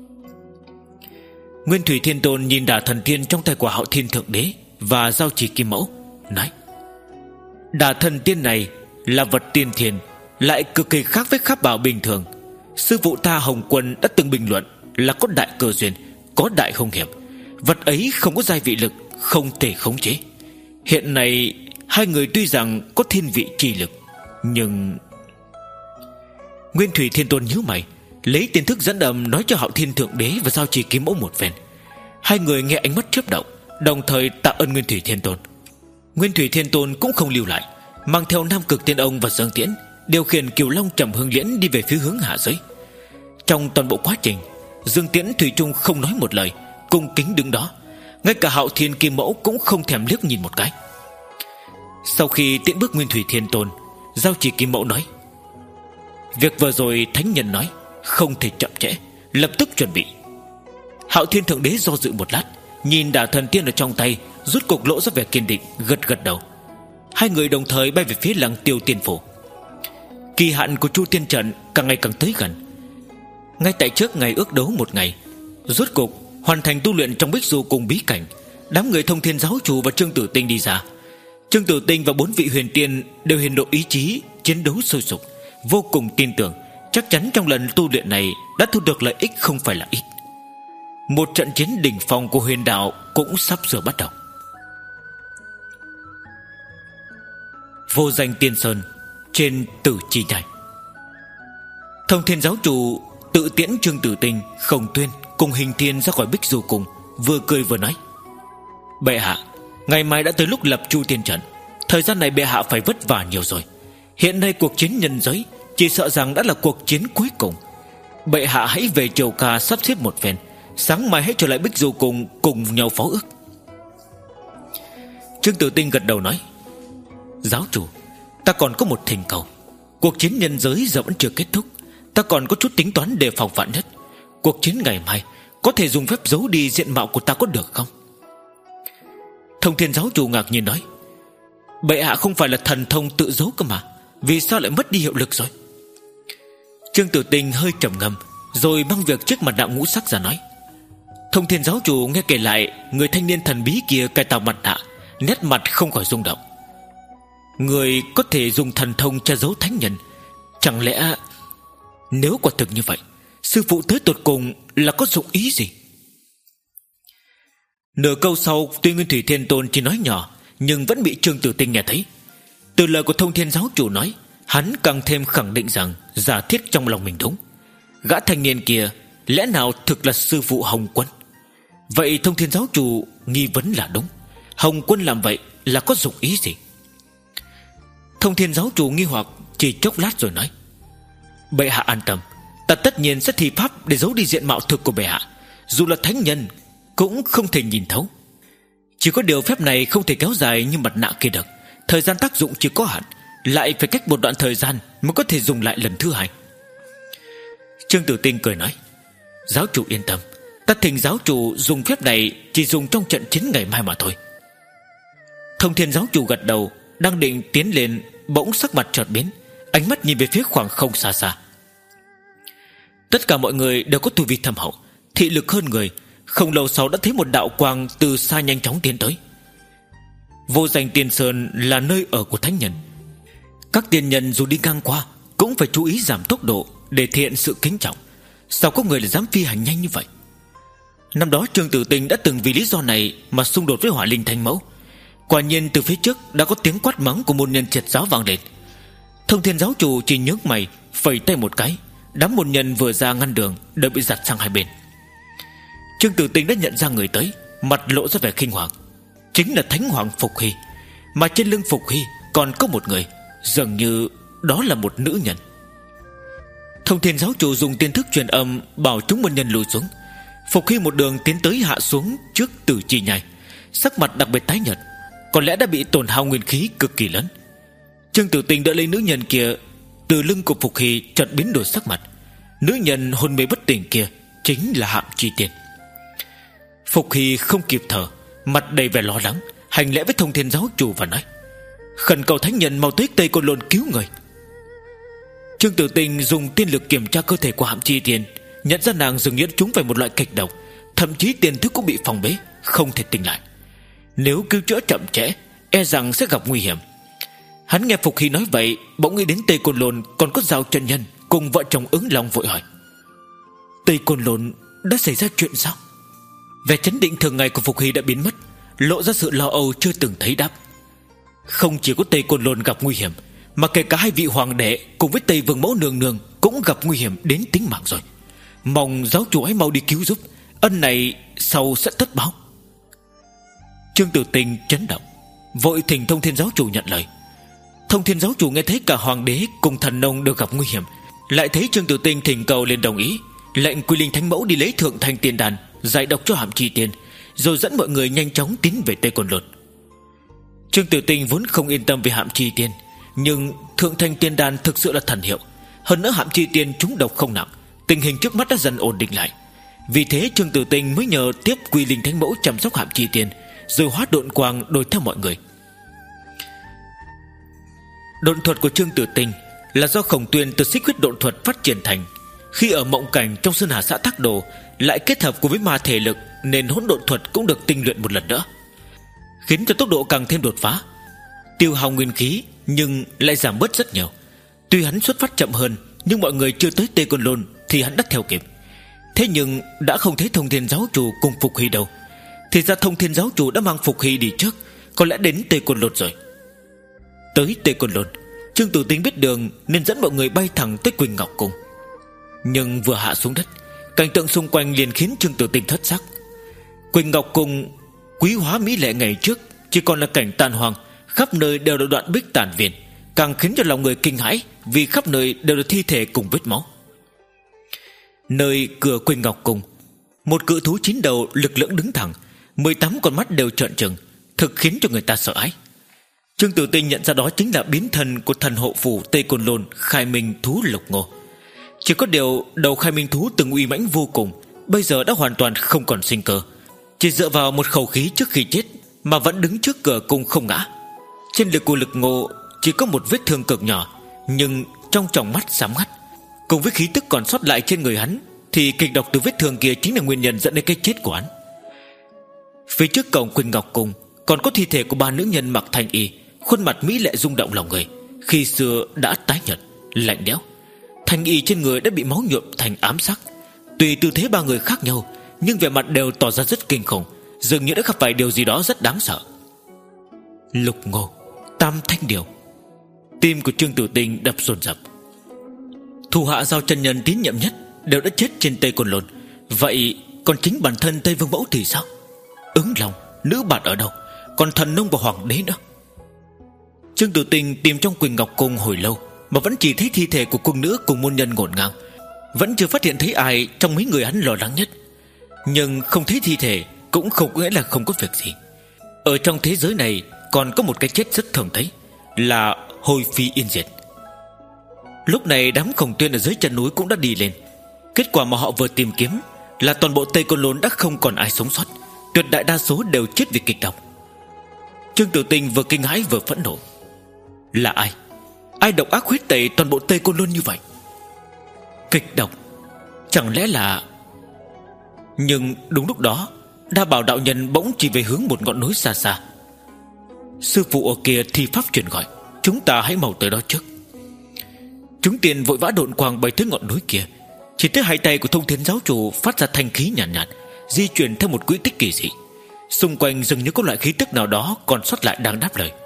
Nguyên Thủy Thiên Tôn nhìn Đả Thần Tiên trong tay của Hạo Thiên Thượng Đế và Giao Chỉ Kim Mẫu, nói: Đả Thần Tiên này là vật tiên thiên, lại cực kỳ khác với pháp bảo bình thường. Sư phụ ta Hồng Quân đã từng bình luận là có đại cơ duyên, có đại hung hiểm. Vật ấy không có giai vị lực, không thể khống chế. Hiện nay hai người tuy rằng có thiên vị chi lực, nhưng... Nguyên Thủy Thiên Tôn nhíu mày, lấy tiên thức dẫn âm nói cho Hạo Thiên Thượng Đế và Giao Chỉ Kiếm Mẫu một phen. Hai người nghe ánh mắt chớp động, đồng thời tạ ơn Nguyên Thủy Thiên Tôn. Nguyên Thủy Thiên Tôn cũng không lưu lại, mang theo Nam Cực Tiên Ông và Dương Tiễn, điều khiển Kiều Long Trầm Hương Liễn đi về phía hướng hạ giới. Trong toàn bộ quá trình, Dương Tiễn thủy chung không nói một lời, cung kính đứng đó. Ngay cả Hạo Thiên Kim Mẫu cũng không thèm liếc nhìn một cái. Sau khi tiễn bước Nguyên Thủy Thiên Tôn, Giao Chỉ Kim Mẫu nói: việc vừa rồi thánh nhân nói không thể chậm trễ, lập tức chuẩn bị. Hạo Thiên Thượng Đế do dự một lát, nhìn Đả Thần Tiên ở trong tay, rút cục lỗ ra vẻ kiên định, gật gật đầu. Hai người đồng thời bay về phía Lăng Tiêu Tiên Phủ. Kỳ hạn của Chu Tiên Trận càng ngày càng tới gần. Ngay tại trước ngày ước đấu một ngày, rốt cục hoàn thành tu luyện trong Bích Du Cung bí cảnh. Đám người Thông Thiên Giáo Chủ và Trương Tử Tinh đi ra. Trương Tử Tinh và bốn vị huyền tiên đều hiển lộ ý chí chiến đấu sôi sục, vô cùng tin tưởng chắc chắn trong lần tu luyện này đã thu được lợi ích không phải là ít. Một trận chiến đỉnh phong của huyền đạo cũng sắp sửa bắt đầu. Vô Danh Tiên Sơn, trên Tử Chi Nhai. Thông Thiên Giáo Chủ tự tiễn Trương Tử Tinh, Khổng Tuyên cùng Hình Thiên ra khỏi Bích Du Cung, vừa cười vừa nói: bệ hạ, ngày mai đã tới lúc lập Chu Tiên Trận. Thời gian này bệ hạ phải vất vả nhiều rồi. Hiện nay cuộc chiến nhân giới chỉ sợ rằng đã là cuộc chiến cuối cùng. Bệ hạ hãy về Triều Ca sắp xếp một phen, sáng mai hãy trở lại Bích Du Cung cùng nhau phó ước. Trương Tử Tinh gật đầu nói: giáo chủ, ta còn có một thỉnh cầu. Cuộc chiến nhân giới giờ vẫn chưa kết thúc, ta còn có chút tính toán đề phòng vạn nhất. Cuộc chiến ngày mai có thể dùng phép giấu đi diện mạo của ta có được không? Thông Thiên Giáo Chủ ngạc nhiên nói: bệ hạ không phải là thần thông tự giấu cơ mà, vì sao lại mất đi hiệu lực rồi? Trương Tử Tinh hơi trầm ngâm, rồi mang việc chiếc mặt nạ ngũ sắc ra nói. Thông Thiên Giáo Chủ nghe kể lại người thanh niên thần bí kia cài tạo mặt nạ, nét mặt không khỏi rung động. Người có thể dùng thần thông che giấu thánh nhân, chẳng lẽ nếu quả thực như vậy, sư phụ tới tột cùng là có dụng ý gì? Nửa câu sau, tuy Nguyên Thủy Thiên Tôn chỉ nói nhỏ, nhưng vẫn bị Trương Tử Tinh nghe thấy. Từ lời của Thông Thiên Giáo Chủ nói, hắn càng thêm khẳng định rằng giả thiết trong lòng mình đúng. Gã thanh niên kia lẽ nào thực là sư phụ Hồng Quân? Vậy Thông Thiên Giáo Chủ nghi vấn là đúng. Hồng Quân làm vậy là có dụng ý gì? Thông Thiên Giáo Chủ nghi hoặc chỉ chốc lát rồi nói: bệ hạ an tâm, ta tất nhiên sẽ thi pháp để giấu đi diện mạo thực của bệ hạ. Dù là thánh nhân cũng không thể nhìn thấu. Chỉ có điều phép này không thể kéo dài như mặt nạ kia được. Thời gian tác dụng chỉ có hạn, lại phải cách một đoạn thời gian mới có thể dùng lại lần thứ hai. Trương Tử Tinh cười nói: giáo chủ yên tâm, ta thỉnh giáo chủ dùng phép này chỉ dùng trong trận chiến ngày mai mà thôi. Thông Thiên Giáo Chủ gật đầu, đang định tiến lên, bỗng sắc mặt chợt biến, ánh mắt nhìn về phía khoảng không xa xa. Tất cả mọi người đều có tu vi thâm hậu, thị lực hơn người. Không lâu sau đã thấy một đạo quang từ xa nhanh chóng tiến tới. Vô Danh Tiên Sơn là nơi ở của thánh nhân. Các tiên nhân dù đi ngang qua cũng phải chú ý giảm tốc độ để thể hiện sự kính trọng. Sao có người lại dám phi hành nhanh như vậy? Năm đó Trương Tử Tinh đã từng vì lý do này mà xung đột với Hỏa Linh Thánh Mẫu. Quả nhiên từ phía trước đã có tiếng quát mắng của môn nhân triệt giáo vang lên. Thông Thiên giáo chủ chỉ nhướng mày, phẩy tay một cái, đám môn nhân vừa ra ngăn đường đều bị giặt sang hai bên. Trương Tử Tinh đã nhận ra người tới, mặt lộ ra vẻ kinh hoàng. Chính là Thánh Hoàng Phục Hy. Mà trên lưng Phục Hy còn có một người, dường như đó là một nữ nhân. Thông Thiên giáo chủ dùng tiên thức truyền âm bảo chúng môn nhân lùi xuống. Phục Hy một đường tiến tới hạ xuống trước Tử Chi Nhai, sắc mặt đặc biệt tái nhợt, có lẽ đã bị tổn hao nguyên khí cực kỳ lớn. Trương Tử Tinh đỡ lấy nữ nhân kia, từ lưng của Phục Hy chợt biến đổi sắc mặt. Nữ nhân hôn mê bất tỉnh kia chính là Hạm Chi Tiên. Phục Hy không kịp thở, mặt đầy vẻ lo lắng, hành lễ với Thông Thiên giáo chủ và nói: khẩn cầu thánh nhân mau tới Tây Côn Lôn cứu người. Trương Tử Tinh dùng tiên lực kiểm tra cơ thể của Hạm Chi Tiên, nhận ra nàng dường như trúng phải một loại kịch độc, thậm chí tiền thức cũng bị phòng bế, không thể tỉnh lại. Nếu cứu chữa chậm trễ, e rằng sẽ gặp nguy hiểm. Hắn nghe Phục Hy nói vậy, bỗng nghĩ đến Tây Côn Lôn còn có Giao chân nhân cùng vợ chồng Ứng Long, vội hỏi: Tây Côn Lôn đã xảy ra chuyện sao? Vẻ chấn định thường ngày của Phục Hy đã biến mất, lộ ra sự lo âu chưa từng thấy đáp. Không chỉ có Tây Côn Lôn gặp nguy hiểm, mà kể cả hai vị hoàng đệ cùng với Tây Vương Mẫu nương nương cũng gặp nguy hiểm đến tính mạng rồi. Mong giáo chủ ấy mau đi cứu giúp, ân này sau sẽ tất báo. Trương Tử Tinh chấn động, vội thỉnh Thông Thiên giáo chủ nhận lời. Thông Thiên giáo chủ nghe thấy cả hoàng đế cùng thần nông đều gặp nguy hiểm, lại thấy Trương Tử Tinh thỉnh cầu liền đồng ý, lệnh Quy Linh Thánh Mẫu đi lấy thượng thanh tiên đàn giải độc cho Hạm Chi Tiên, rồi dẫn mọi người nhanh chóng tiến về Tây Côn Lôn. Trương Tử Tinh vốn không yên tâm về Hạm Chi Tiên, nhưng thượng thanh tiên đàn thực sự là thần hiệu. Hơn nữa Hạm Chi Tiên trúng độc không nặng, tình hình trước mắt đã dần ổn định lại. Vì thế Trương Tử Tinh mới nhờ tiếp Quy Linh Thánh Mẫu chăm sóc Hạm Chi Tiên, rồi hóa độn quang đuổi theo mọi người. Độn thuật của Trương Tử Tinh là do Khổng Tuyên từ xích huyết độn thuật phát triển thành. Khi ở mộng cảnh trong Sơn Hà xã Thác Đồ, lại kết hợp cùng với ma thể lực, nên hỗn độn thuật cũng được tinh luyện một lần nữa, khiến cho tốc độ càng thêm đột phá. Tiêu hao nguyên khí nhưng lại giảm bớt rất nhiều. Tuy hắn xuất phát chậm hơn, nhưng mọi người chưa tới Tây Côn Lôn thì hắn đã theo kịp. Thế nhưng đã không thấy Thông Thiên giáo chủ cùng Phục Hy đâu. Thì ra Thông Thiên giáo chủ đã mang Phục Hy đi trước, có lẽ đến Tây Côn Lôn rồi. Tới Tây Côn Lôn, Trương Tử Tinh biết đường nên dẫn mọi người bay thẳng tới Quỳnh Ngọc Cung. Nhưng vừa hạ xuống đất, cảnh tượng xung quanh liền khiến Trương Tử Tinh thất sắc. Quỳnh Ngọc Cung quý hóa mỹ lệ ngày trước chỉ còn là cảnh tàn hoang, khắp nơi đều là đoạn bích tàn viên, càng khiến cho lòng người kinh hãi, vì khắp nơi đều là thi thể cùng vết máu. Nơi cửa Quỳnh Ngọc Cung, một cự thú chín đầu lực lưỡng đứng thẳng, mười tám con mắt đều trợn trừng, thực khiến cho người ta sợ hãi. Trương Tử Tinh nhận ra đó chính là biến thân của thần hộ phủ Tây Côn Lôn, Khai Minh thú Lục Ngô. Chỉ có điều đầu Khai Minh thú từng uy mãnh vô cùng, bây giờ đã hoàn toàn không còn sinh cơ, chỉ dựa vào một khẩu khí trước khi chết mà vẫn đứng trước cửa cung không ngã. Trên lưng của Lực Ngô chỉ có một vết thương cực nhỏ, nhưng trong tròng mắt sáng ngắt, cùng với khí tức còn sót lại trên người hắn, thì kịch độc từ vết thương kia chính là nguyên nhân dẫn đến cái chết của hắn. Phía trước cổng Quỳnh Ngọc Cung còn có thi thể của ba nữ nhân mặc thanh y, khuôn mặt mỹ lệ rung động lòng người, khi xưa đã tái nhợt, lạnh lẽo. Thanh y trên người đã bị máu nhuộm thành ám sắc. Tùy tư thế ba người khác nhau, nhưng vẻ mặt đều tỏ ra rất kinh khủng, dường như đã gặp phải điều gì đó rất đáng sợ. Lục Ngô, Tam Thanh Điều. Tim của Trương Tử Tinh đập dồn dập. Thủ hạ Giao chân nhân tín nhiệm nhất đều đã chết trên Tây Côn Lôn, vậy còn chính bản thân Tây Vương Mẫu thì sao? Ứng Long, nữ bạt ở đâu? Còn thần nông và hoàng đế nữa? Trương Tử Tinh tìm trong Quỳnh Ngọc Cung hồi lâu mà vẫn chỉ thấy thi thể của cung nữ cùng môn nhân ngổn ngang, vẫn chưa phát hiện thấy ai trong mấy người hắn lo lắng nhất. Nhưng không thấy thi thể cũng không có nghĩa là không có việc gì. Ở trong thế giới này còn có một cái chết rất thường thấy, là hồi phi yên diệt. Lúc này đám Khổng Tuyên ở dưới chân núi cũng đã đi lên. Kết quả mà họ vừa tìm kiếm là toàn bộ Tây Côn Lôn đã không còn ai sống sót, tuyệt đại đa số đều chết vì kịch độc. Trương Tử Tinh vừa kinh hãi vừa phẫn nộ. Là ai? Ai độc ác huyết tẩy toàn bộ Tây Côn Lôn như vậy? Kịch độc? Chẳng lẽ là... Nhưng đúng lúc đó, Đa Bảo đạo nhân bỗng chỉ về hướng một ngọn núi xa xa. Sư phụ ở kia thi pháp truyền gọi, chúng ta hãy mau tới đó trước. Chúng tiền vội vã độn quang bay tới ngọn núi kia. Chỉ thấy hai tay của Thông Thiên giáo chủ phát ra thanh khí nhàn nhạt, nhạt, di chuyển theo một quỹ tích kỳ dị. Xung quanh dường như có loại khí tức nào đó còn sót lại đang đáp lời.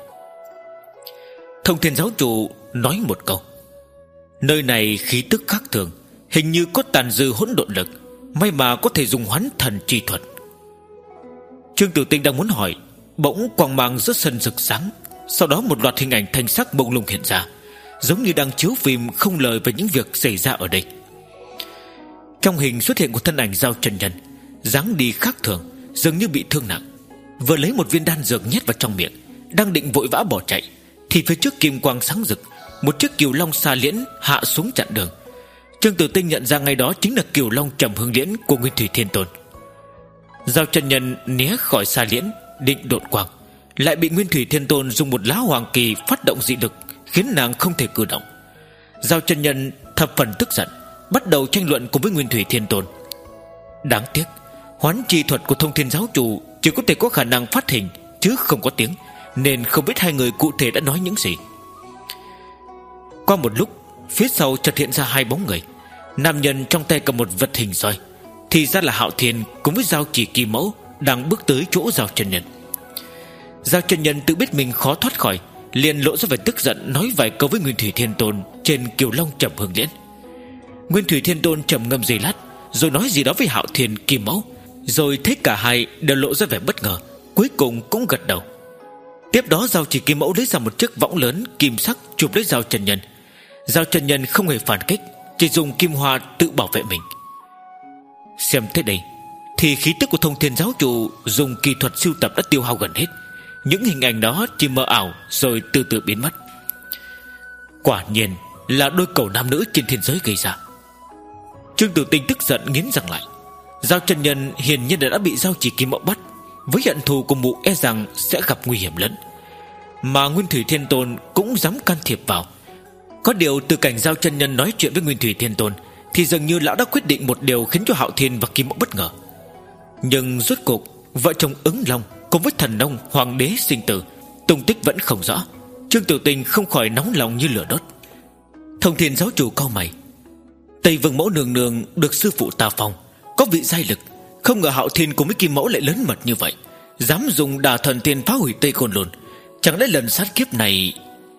Thông Thiên giáo chủ nói một câu: nơi này khí tức khác thường, hình như có tàn dư hỗn độn lực, may mà có thể dùng hoán thần chi thuật. Trương Tử Tinh đang muốn hỏi, bỗng quang mang giữa sân rực sáng. Sau đó một loạt hình ảnh thanh sắc mông lung hiện ra, giống như đang chiếu phim không lời về những việc xảy ra ở đây. Trong hình xuất hiện một thân ảnh Giao Chân Nhân, dáng đi khác thường, dường như bị thương nặng, vừa lấy một viên đan dược nhét vào trong miệng, đang định vội vã bỏ chạy, thì phía trước kim quang sáng rực, một chiếc Cửu Long Xà Liễn hạ xuống chặn đường. Trương Tử Tinh nhận ra ngay đó chính là Cửu Long Trầm Hương Liễn của Nguyên Thủy Thiên Tôn. Giao Chân Nhân né khỏi Xà Liễn định độn quang, lại bị Nguyên Thủy Thiên Tôn dùng một lá hoàng kỳ phát động dị lực, khiến nàng không thể cử động. Giao Chân Nhân thập phần tức giận, bắt đầu tranh luận cùng với Nguyên Thủy Thiên Tôn. Đáng tiếc, hoán chi thuật của Thông Thiên giáo chủ chỉ có thể có khả năng phát hình chứ không có tiếng, nên không biết hai người cụ thể đã nói những gì. Qua một lúc, phía sau chợt hiện ra hai bóng người. Nam nhân trong tay cầm một vật hình roi, thì ra là Hạo Thiên cùng với Giao Chỉ Kỳ Mẫu đang bước tới chỗ Giao Chân Nhân. Giao Chân Nhân tự biết mình khó thoát khỏi, liền lộ ra vẻ tức giận, nói vài câu với Nguyên Thủy Thiên Tôn trên Cửu Long Trầm Hương Liễn. Nguyên Thủy Thiên Tôn trầm ngâm giây lát, rồi nói gì đó với Hạo Thiên Kỳ Mẫu, rồi thấy cả hai đều lộ ra vẻ bất ngờ, cuối cùng cũng gật đầu. Tiếp đó Giao Chỉ Kỳ Mẫu lấy ra một chiếc võng lớn kim sắc chụp lấy Giao Chân Nhân. Giao Chân Nhân không hề phản kích, chỉ dùng kim hoa tự bảo vệ mình. Xem tới đây thì khí tức của Thông Thiên giáo chủ dùng kỳ thuật siêu tập đã tiêu hao gần hết. Những hình ảnh đó chỉ mờ ảo rồi từ từ biến mất. Quả nhiên là đôi cầu nam nữ trên thiên giới gây ra. Trương Tử Tinh tức giận nghiến răng lại. Giao Chân Nhân hiển nhiên đã bị Giao Chỉ Kỳ Mẫu bắt, với hận thù của mụ e rằng sẽ gặp nguy hiểm lớn. Mà Nguyên Thủy Thiên Tôn cũng dám can thiệp vào. Có điều từ cảnh Giao Chân Nhân nói chuyện với Nguyên Thủy Thiên Tôn, thì dường như lão đã quyết định một điều khiến cho Hạo Thiên và Kỳ Mẫu bất ngờ. Nhưng rốt cuộc vợ chồng Ứng Long cùng với Thần Nông Hoàng đế sinh tử, tung tích vẫn không rõ. Trương Tử Tinh không khỏi nóng lòng như lửa đốt. Thông Thiên giáo chủ cau mày. Tây Vương Mẫu nương nương được sư phụ ta phong, có vị giai lực, không ngờ Hạo Thiên cùng với Kim Mẫu lại lớn mật như vậy, dám dùng Đả Thần Tiên phá hủy Tây Côn Lôn. Chẳng lẽ lần sát kiếp này...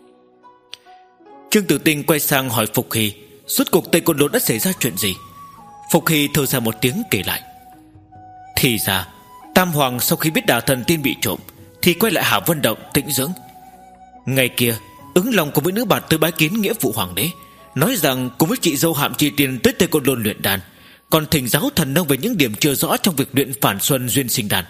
Trương Tử Tinh quay sang hỏi Phục Hy, rốt cuộc Tây Côn Lôn đã xảy ra chuyện gì. Phục Hy thở ra một tiếng kể lại. Thì ra Tam Hoàng sau khi biết Đả Thần Tiên bị trộm thì quay lại Hạ Vân Động tĩnh dưỡng. Ngày kia Ứng Long cùng với nữ bạt tới bái kiến nghĩa phụ hoàng đế, nói rằng cùng với chị dâu Hạm Chi Tiên tới Tây Côn Lôn luyện đàn, còn thỉnh giáo Thần Nông về những điểm chưa rõ trong việc luyện Phản Xuân Duyên Sinh Đàn.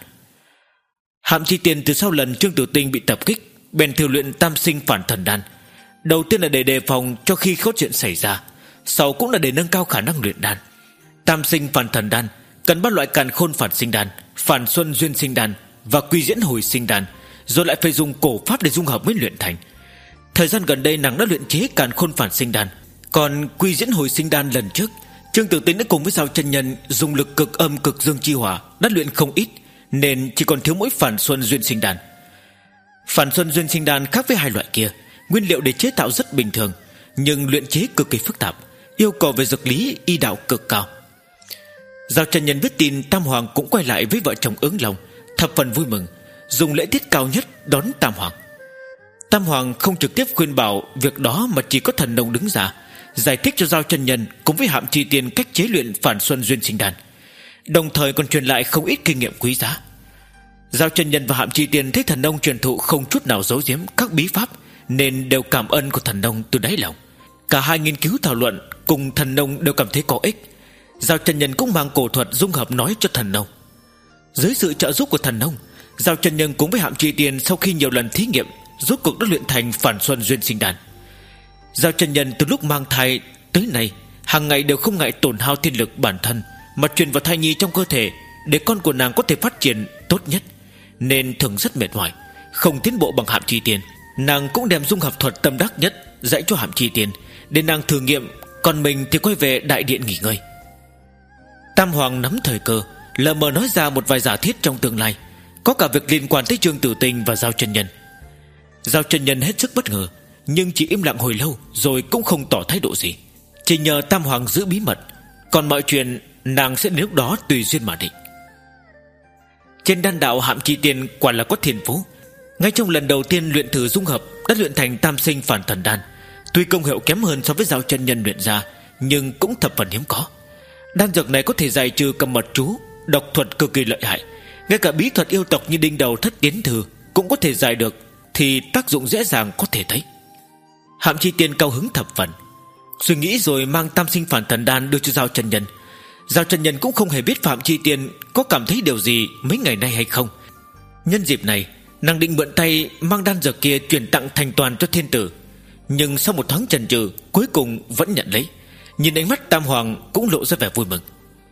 Hạm Chi Tiên từ sau lần Trương Tử Tinh bị tập kích bèn thử luyện Tam Sinh Phản Thần Đan. Đầu tiên là để đề phòng cho khi có chuyện xảy ra, sau cũng là để nâng cao khả năng luyện đan. Tam Sinh Phản Thần Đan cần ba loại Càn Khôn Phản Sinh Đan, Phản Xuân Duyên Sinh Đan và Quy Diễn Hồi Sinh Đan, rồi lại phải dùng cổ pháp để dung hợp mới luyện thành. Thời gian gần đây nàng đã luyện chế Càn Khôn Phản Sinh Đan, còn Quy Diễn Hồi Sinh Đan lần trước Trương Tử Tinh đã cùng với Giao Chân Nhân dùng lực cực âm cực dương chi hỏa đã luyện không ít, nên chỉ còn thiếu mỗi Phản Xuân Duyên Sinh Đan. Phản Xuân Duyên Sinh Đan khác với hai loại kia, nguyên liệu để chế tạo rất bình thường, nhưng luyện chế cực kỳ phức tạp, yêu cầu về dược lý y đạo cực cao. Giao Chân Nhân biết tin Tam Hoàng cũng quay lại với vợ chồng Ứng Long, thập phần vui mừng, dùng lễ tiết cao nhất đón Tam Hoàng. Tam Hoàng không trực tiếp khuyên bảo việc đó, mà chỉ có Thần Nông đứng ra giải thích cho Giao Chân Nhân cùng với Hạm Chi Tiên cách chế luyện Phản Xuân Duyên Sinh Đan, đồng thời còn truyền lại không ít kinh nghiệm quý giá. Giao Chân Nhân và Hạm Chi Tiên thấy Thần Nông truyền thụ không chút nào giấu giếm các bí pháp, nên đều cảm ơn của Thần Nông từ đáy lòng. Cả hai nghiên cứu thảo luận cùng Thần Nông đều cảm thấy có ích. Giao Chân Nhân cũng mang cổ thuật dung hợp nói cho Thần Nông. Dưới sự trợ giúp của Thần Nông, Giao Chân Nhân cùng với Hạm Chi Tiên sau khi nhiều lần thí nghiệm, rốt cuộc đã luyện thành Phản Xuân Duyên Sinh Đan. Giao Chân Nhân từ lúc mang thai tới nay, hàng ngày đều không ngại tổn hao thiên lực bản thân mà truyền vào thai nhi trong cơ thể, để con của nàng có thể phát triển tốt nhất, nên thường rất mệt mỏi, không tiến bộ bằng Hạm Chi Tiên. Nàng cũng đem dung hợp thuật tâm đắc nhất dạy cho Hạm Chi Tiên, để nàng thử nghiệm, còn mình thì quay về đại điện nghỉ ngơi. Tam Hoàng nắm thời cơ, lờ mờ nói ra một vài giả thiết trong tương lai, có cả việc liên quan tới Trương Tử Tinh và Giao Chân Nhân. Giao Chân Nhân hết sức bất ngờ, nhưng chỉ im lặng hồi lâu rồi cũng không tỏ thái độ gì. Chỉ nhờ Tam Hoàng giữ bí mật, còn mọi chuyện nàng sẽ đến lúc đó tùy duyên mà định. Trên đan đạo, Hạm Chi Tiên quả là có thiên phú. Ngay trong lần đầu tiên luyện thử dung hợp đã luyện thành tam sinh phản thần đan. Tuy công hiệu kém hơn so với Giao chân nhân luyện ra, nhưng cũng thập phần hiếm có. Đan dược này có thể giải trừ cầm mật chú, độc thuật cực kỳ lợi hại. Ngay cả bí thuật yêu tộc như đinh đầu thất tiến thư cũng có thể giải được, thì tác dụng dễ dàng có thể thấy. Hạm Chi Tiên cao hứng thập phần, suy nghĩ rồi mang tam sinh phản thần đan đưa cho Giao chân nhân. Giao chân nhân cũng không hề biết Phạm Chi Tiên có cảm thấy điều gì mấy ngày nay hay không. Nhân dịp này, nàng định mượn tay mang đan dược kia chuyển tặng thành toàn cho thiên tử, nhưng sau một thoáng chần chừ, cuối cùng vẫn nhận lấy. Nhìn ánh mắt Tam Hoàng cũng lộ ra vẻ vui mừng.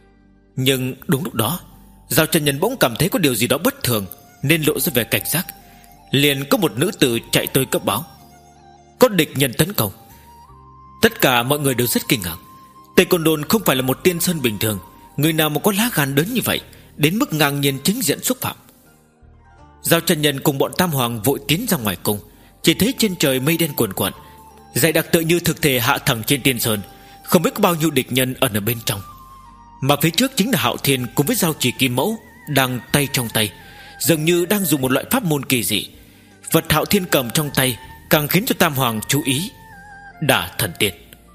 Nhưng đúng lúc đó, Giao chân nhân bỗng cảm thấy có điều gì đó bất thường, nên lộ ra vẻ cảnh giác. Liền có một nữ tử chạy tới cấp báo, có địch nhân tấn công. Tất cả mọi người đều rất kinh ngạc. Tây Côn Lôn không phải là một tiên sơn bình thường, người nào mà có lá gan lớn như vậy, đến mức ngang nhiên chính diện xúc phạm. Giao chân nhân cùng bọn Tam Hoàng vội tiến ra ngoài cung. Chỉ thấy trên trời mây đen cuồn cuộn, dày đặc tựa như thực thể hạ thẳng trên tiên sơn. Không biết có bao nhiêu địch nhân ẩn ở bên trong. Mà phía trước chính là Hạo Thiên cùng với Giao Chỉ Kim Mẫu, đang tay trong tay, dường như đang dùng một loại pháp môn kỳ dị. Vật Hạo Thiên cầm trong tay càng khiến cho Tam Hoàng chú ý. Đả Thần Tiên.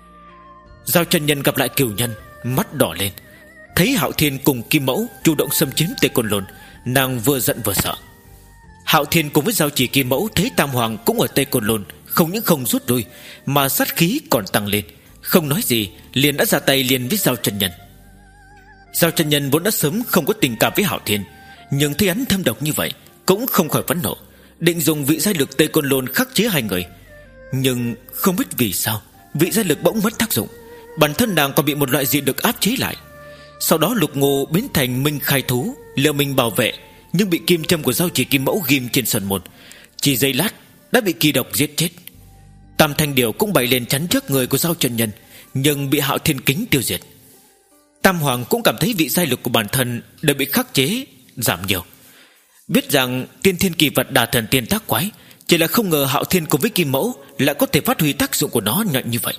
Giao chân nhân gặp lại cửu nhân, mắt đỏ lên. Thấy Hạo Thiên cùng Kim Mẫu chủ động xâm chiếm Tây Côn Lôn, nàng vừa giận vừa sợ. Hạo Thiên cùng với Giao Chỉ Kim Mẫu thấy Tam Hoàng cũng ở Tây Côn Lôn, không những không rút lui mà sát khí còn tăng lên. Không nói gì liền đã ra tay liền với Giao chân nhân. Giao chân nhân vốn đã sớm không có tình cảm với Hạo Thiên, nhưng thấy hắn thâm độc như vậy cũng không khỏi phẫn nộ, định dùng vị giai lực Tây Côn Lôn khắc chế hai người. Nhưng không biết vì sao vị giai lực bỗng mất tác dụng, bản thân nàng còn bị một loại dị lực áp chế lại. Sau đó Lục Ngô biến thành Minh Khai Thú, liều mình bảo vệ, nhưng bị kim châm của Giao Chỉ Kim Mẫu ghim trên sườn một, chỉ giây lát đã bị kỳ độc giết chết. Tam Thanh Điểu cũng bày lên chắn trước người của Giao chân nhân, nhưng bị Hạo Thiên Kính tiêu diệt. Tam Hoàng cũng cảm thấy vị giai lực của bản thân đã bị khắc chế giảm nhiều. Biết rằng tiên thiên kỳ vật Đả Thần Tiên tác quái, chỉ là không ngờ Hạo Thiên cùng với Kim Mẫu lại có thể phát huy tác dụng của nó nhận như vậy.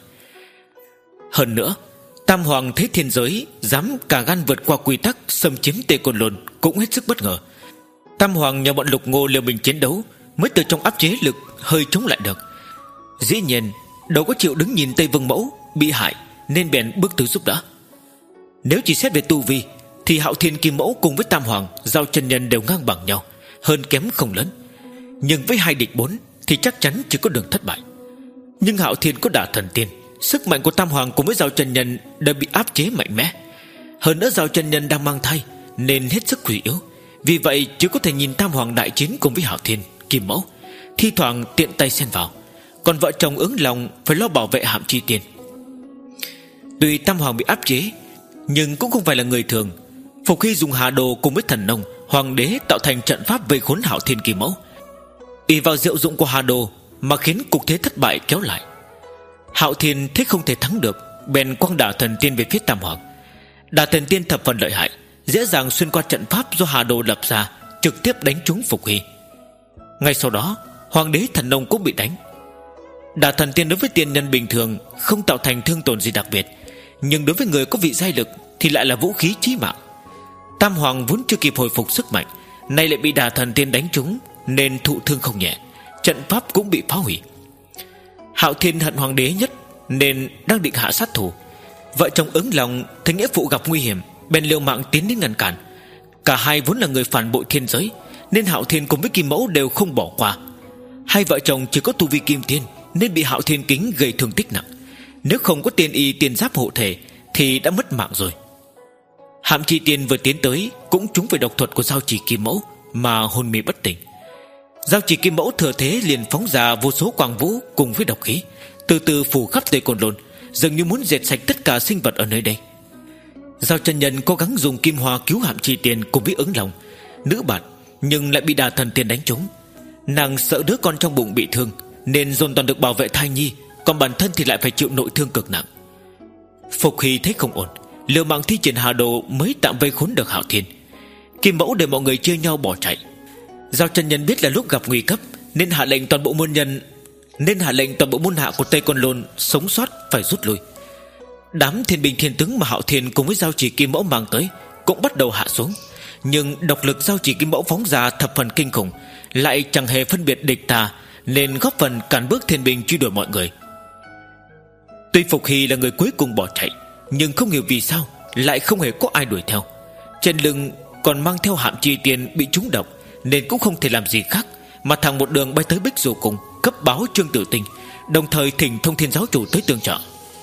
Hơn nữa, Tam Hoàng thấy thiên giới dám cả gan vượt qua quy tắc xâm chiếm Tây Côn Lôn cũng hết sức bất ngờ. Tam Hoàng nhờ bọn Lục Ngô liều mình chiến đấu mới từ trong áp chế lực hơi chống lại được. Dĩ nhiên đâu có chịu đứng nhìn Tây Vương Mẫu bị hại, nên bèn bước tới giúp đỡ. Nếu chỉ xét về tu vi thì Hạo Thiên Kim Mẫu cùng với Tam Hoàng, Giao chân nhân đều ngang bằng nhau, hơn kém không lớn. Nhưng với hai địch bốn thì chắc chắn chỉ có đường thất bại. Nhưng Hạo Thiên có Đả Thần Tiên, sức mạnh của Tam Hoàng cùng với Giao chân nhân đã bị áp chế mạnh mẽ. Hơn nữa Giao chân nhân đang mang thai nên hết sức suy yếu, vì vậy chỉ có thể nhìn Tam Hoàng đại chiến cùng với Hạo Thiên Kim Mẫu, thi thoảng tiện tay xen vào. Còn vợ chồng ứng lòng phải lo bảo vệ Hạm Chi Tiên. Tuy Tam Hoàng bị áp chế, nhưng cũng không phải là người thường. Phục Hy dùng Hà Đồ cùng với Thần Nông, Hoàng đế tạo thành trận pháp vây khốn Hạo Thiên Kim Mẫu. ỷ vào diệu dụng của Hà Đồ mà khiến cục thế thất bại kéo lại. Hạo Thiên thấy không thể thắng được, bèn quăng Đả Thần Tiên về phía Tam Hoàng. Đả Thần Tiên thập phần lợi hại, dễ dàng xuyên qua trận pháp do Hà Đồ lập ra, trực tiếp đánh trúng Phục Hy. Ngay sau đó Hoàng đế Thần Nông cũng bị đánh. Đả Thần Tiên đối với tiên nhân bình thường không tạo thành thương tổn gì đặc biệt, nhưng đối với người có vị giai lực thì lại là vũ khí chí mạng. Tam Hoàng vốn chưa kịp hồi phục sức mạnh, nay lại bị Đả Thần Tiên đánh trúng nên thụ thương không nhẹ, trận pháp cũng bị phá hủy. Hạo Thiên hận Hoàng đế nhất nên đang định hạ sát thủ. Vợ chồng ứng lòng thấy nghĩa phụ gặp nguy hiểm, bèn liều mạng tiến đến ngăn cản. Cả hai vốn là người phản bội thiên giới, nên Hạo Thiên cùng với Kim Mẫu đều không bỏ qua. Hai vợ chồng chỉ có tu vi kim tiên nên bị Hạo Thiên Kính gây thương tích nặng. Nếu không có tiên y tiên giáp hộ thể thì đã mất mạng rồi. Hạm Chi Tiên vừa tiến tới cũng trúng phải độc thuật của Giao Chỉ Kim Mẫu mà hôn mê bất tỉnh. Giao Chỉ Kim Mẫu thừa thế liền phóng ra vô số quang vũ cùng với độc khí, từ từ phủ khắp Tây Côn Lôn, dường như muốn diệt sạch tất cả sinh vật ở nơi đây. Giao chân nhân cố gắng dùng kim hoa cứu Hạm Chi Tiên cùng với ứng lòng nữ bạn, nhưng lại bị Đả Thần Tiên đánh trúng. Nàng sợ đứa con trong bụng bị thương nên dồn toàn lực bảo vệ thai nhi, còn bản thân thì lại phải chịu nội thương cực nặng. Phục Hy thấy không ổn, liều mạng thi triển Hà Đồ mới tạm vây khốn được Hạo Thiên. Kim Mẫu để mọi người chia nhau bỏ chạy. Giao chân nhân biết là lúc gặp nguy cấp nên hạ lệnh toàn bộ môn nhân nên hạ lệnh toàn bộ môn hạ của Tây Côn Lôn sống sót phải rút lui. Đám thiên binh thiên tướng mà Hạo Thiên cùng với giao chỉ kim mẫu mang tới cũng bắt đầu hạ xuống. Nhưng độc lực giao chỉ kim mẫu phóng ra thập phần kinh khủng, lại chẳng hề phân biệt địch ta, nên góp phần cản bước thiên binh truy đuổi mọi người. Tuy Phục Hy là người cuối cùng bỏ chạy, nhưng không hiểu vì sao lại không hề có ai đuổi theo. Trên lưng còn mang theo hạm chi tiền bị trúng độc, nên cũng không thể làm gì khác mà thẳng một đường bay tới Bích Du Cung cấp báo Trương Tử Tinh, đồng thời thỉnh Thông Thiên giáo chủ tới tương trợ.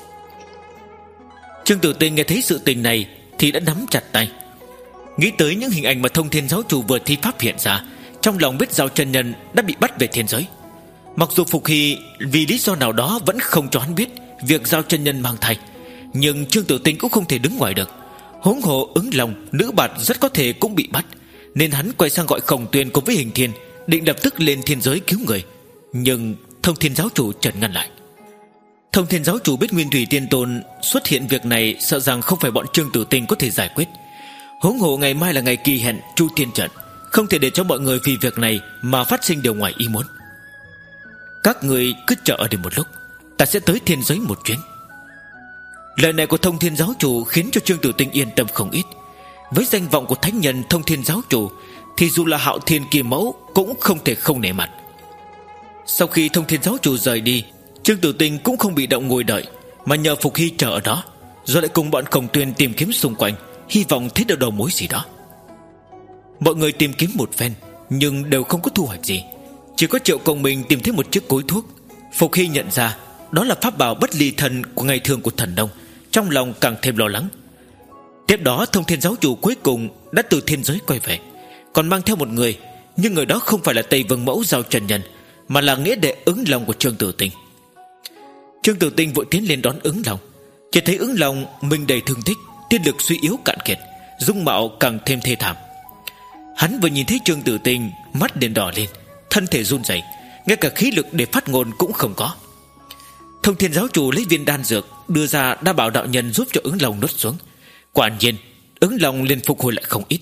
Trương Tử Tinh nghe thấy sự tình này thì đã nắm chặt tay. Nghĩ tới những hình ảnh mà Thông Thiên giáo chủ vừa thi pháp hiện ra, trong lòng biết Giao chân nhân đã bị bắt về thiên giới. Mặc dù Phục Hy vì lý do nào đó vẫn không cho hắn biết việc Giao chân nhân mang thai, nhưng Trương Tử Tinh cũng không thể đứng ngoài được. Huống hồ Ứng Long, nữ bạt rất có thể cũng bị bắt, nên hắn quay sang gọi Khổng Tuyên cùng với Hình Thiên, định lập tức lên thiên giới cứu người. Nhưng Thông Thiên giáo chủ chợt ngăn lại. Thông Thiên giáo chủ biết Nguyên Thủy Tiên Tôn xuất hiện việc này, sợ rằng không phải bọn Trương Tử Tinh có thể giải quyết. Huống hồ ngày mai là ngày kỳ hẹn Chu Thiên trận, không thể để cho mọi người vì việc này mà phát sinh điều ngoài ý muốn. Các người cứ chờ ở đây một lúc, ta sẽ tới thiên giới một chuyến. Lời này của Thông Thiên giáo chủ khiến cho Trương Tử Tinh yên tâm không ít. Với danh vọng của thánh nhân Thông Thiên giáo chủ thì dù là Hạo Thiên kỳ mẫu cũng không thể không nể mặt. Sau khi Thông Thiên giáo chủ rời đi, Trương Tử Tinh cũng không bị động ngồi đợi, mà nhờ Phục Hy chờ ở đó, rồi lại cùng bọn Khổng Tuyên tìm kiếm xung quanh, hy vọng thấy được đầu mối gì đó. Mọi người tìm kiếm một phen nhưng đều không có thu hoạch gì. Chỉ có Triệu Công Minh tìm thấy một chiếc cối thuốc. Phục Hy nhận ra đó là pháp bảo bất ly thân của ngày thường của thần Đông, trong lòng càng thêm lo lắng. Tiếp đó Thông Thiên giáo chủ cuối cùng đã từ thiên giới quay về, còn mang theo một người, nhưng người đó không phải là Tây Vương mẫu Giao Trần Nhân, mà là nghĩa đệ Ứng Long của Trương Tử Tinh. Trương Tử Tinh vội tiến lên đón Ứng Long, chỉ thấy Ứng Long mình đầy thương tích, tiên lực suy yếu cạn kiệt, dung mạo càng thêm thê thảm. Hắn vừa nhìn thấy Trương Tử Tinh, mắt liền đỏ lên, thân thể run rẩy, ngay cả khí lực để phát ngôn cũng không có. Thông Thiên giáo chủ lấy viên đan dược đưa ra, đã bảo đạo nhân giúp cho Ứng Long nuốt xuống. Quả nhiên Ứng Long liền phục hồi lại không ít.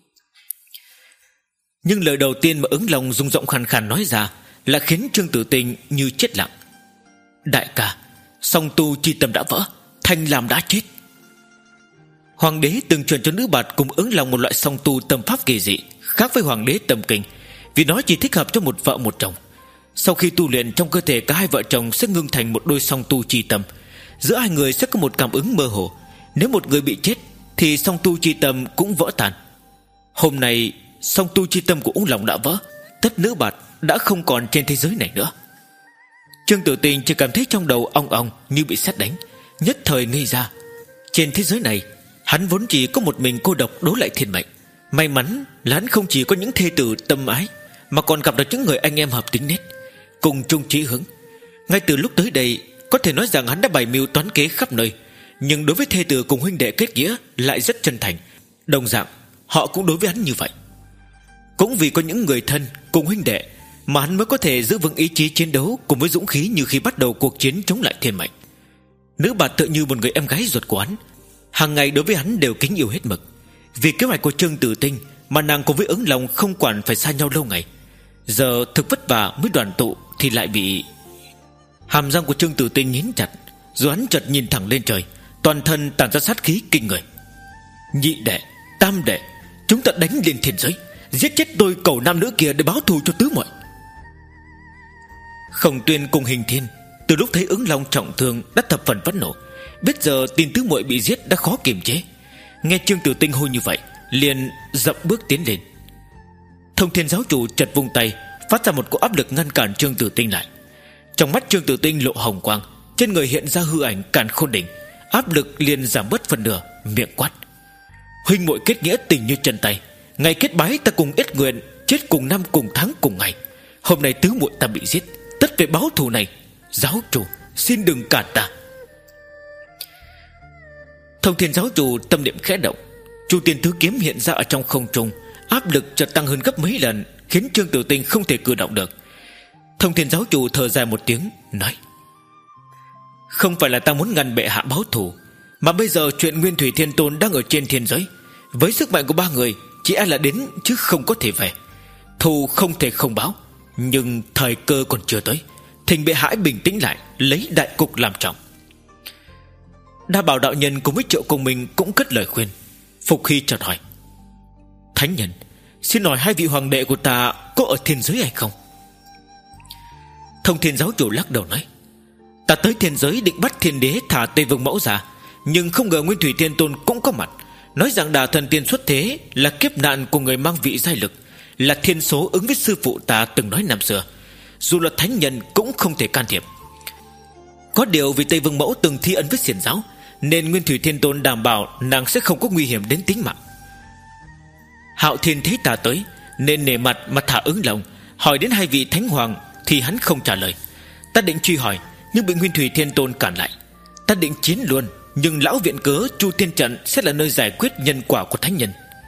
Nhưng lời đầu tiên mà Ứng Long rung giọng khàn khàn nói ra là khiến Trương Tử Tinh như chết lặng. Đại ca, song tu chi tâm đã vỡ, Thanh Lam đã chết. Hoàng đế từng truyền cho nữ bạt cùng Ứng Long một loại song tu tâm pháp kỳ dị, khác với Hoàng đế tâm kinh, vì nó chỉ thích hợp cho một vợ một chồng. Sau khi tu luyện, trong cơ thể cả hai vợ chồng sẽ ngưng thành một đôi song tu chi tâm. Giữa hai người sẽ có một cảm ứng mơ hồ. Nếu một người bị chết thì song tu chi tâm cũng vỡ tan. Hôm nay song tu chi tâm của Ứng Long đã vỡ, tất nữ bạt đã không còn trên thế giới này nữa. Trương Tử Tinh chỉ cảm thấy trong đầu ong ong như bị sét đánh, nhất thời ngây ra. Trên thế giới này hắn vốn chỉ có một mình cô độc đối lại thiên mệnh. May mắn là hắn không chỉ có những thê tử tâm ái, mà còn gặp được những người anh em hợp tính nết, cùng chung chí hướng. Ngay từ lúc tới đây, có thể nói rằng hắn đã bày mưu toán kế khắp nơi, nhưng đối với thê tử cùng huynh đệ kết nghĩa lại rất chân thành. Đồng dạng họ cũng đối với hắn như vậy. Cũng vì có những người thân cùng huynh đệ mà hắn mới có thể giữ vững ý chí chiến đấu cùng với dũng khí như khi bắt đầu cuộc chiến chống lại thiên mệnh. Nữ bạt tựa như một người em gái ruột của hắn, hàng ngày đối với hắn đều kính yêu hết mực. Vì kế hoạch của Trương Tử Tinh mà nàng cùng với Ứng Long không quản phải xa nhau lâu ngày. Giờ thực vất vả mới đoàn tụ thì lại bị... Hàm răng của Trương Tử Tinh nhín chặt, rồi hắn chợt nhìn thẳng lên trời, toàn thân tản ra sát khí kinh người. Nhị đệ, tam đệ, chúng ta đánh lên thiên giới, giết chết đôi cầu nam nữ kia để báo thù cho tứ muội. Khổng Tuyên cùng Hình Thiên từ lúc thấy Ứng Long trọng thương đã thập phần phẫn nộ, biết giờ tin tứ muội bị giết đã khó kiềm chế. Nghe Trương Tử Tinh hô như vậy, liền dậm bước tiến lên. Thông Thiên giáo chủ chợt vung tay, phát ra một cỗ áp lực ngăn cản Trương Tử Tinh lại. Trong mắt Trương Tử Tinh lộ hồng quang, trên người hiện ra hư ảnh Càn Khôn Đỉnh, áp lực liền giảm bớt phần nửa, miệng quát: huynh muội kết nghĩa tình như chân tay, ngày kết bái ta cùng yết nguyện, chết cùng năm cùng tháng cùng ngày. Hôm nay tứ muội ta bị giết, tất về báo thù này. Giáo chủ xin đừng cản ta. Thông Thiên giáo chủ tâm niệm khẽ động, Chu Tiên Thứ Kiếm hiện ra ở trong không trung, áp lực chợt tăng hơn gấp mấy lần, khiến Trương Tử Tinh không thể cử động được. Thông Thiên giáo chủ thở dài một tiếng, nói: không phải là ta muốn ngăn bệ hạ báo thù, mà bây giờ chuyện Nguyên Thủy Thiên Tôn đang ở trên thiên giới, với sức mạnh của ba người chỉ e là đến chứ không có thể về. Thù không thể không báo, nhưng thời cơ còn chưa tới, thỉnh bệ hạ bình tĩnh lại, lấy đại cục làm trọng. Đa Bảo đạo nhân cùng với Triệu Công Minh cũng cất lời khuyên. Phục Hy chợt hỏi: Thánh nhân, xin hỏi hai vị hoàng đệ của ta có ở thiên giới hay không? Thông Thiên giáo chủ lắc đầu nói: Ta tới thiên giới định bắt thiên đế thả Tây Vương Mẫu ra, nhưng không ngờ Nguyên Thủy Thiên Tôn cũng có mặt, nói rằng Đà Thần Tiên xuất thế là kiếp nạn của người mang vị giai lực, là thiên số ứng với sư phụ ta từng nói năm xưa. Dù là thánh nhân cũng không thể can thiệp. Có điều vì Tây Vương Mẫu từng thi ân với xiển giáo, nên Nguyên Thủy Thiên Tôn đảm bảo nàng sẽ không có nguy hiểm đến tính mạng. Hạo Thiên thấy ta tới nên nể mặt mà thả Ứng Long, hỏi đến hai vị thánh hoàng thì hắn không trả lời. Ta định truy hỏi nhưng bị Nguyên Thủy Thiên Tôn cản lại. Ta định chiến luôn, nhưng lão viện cớ Chu Thiên Trận sẽ là nơi giải quyết nhân quả của thánh nhân.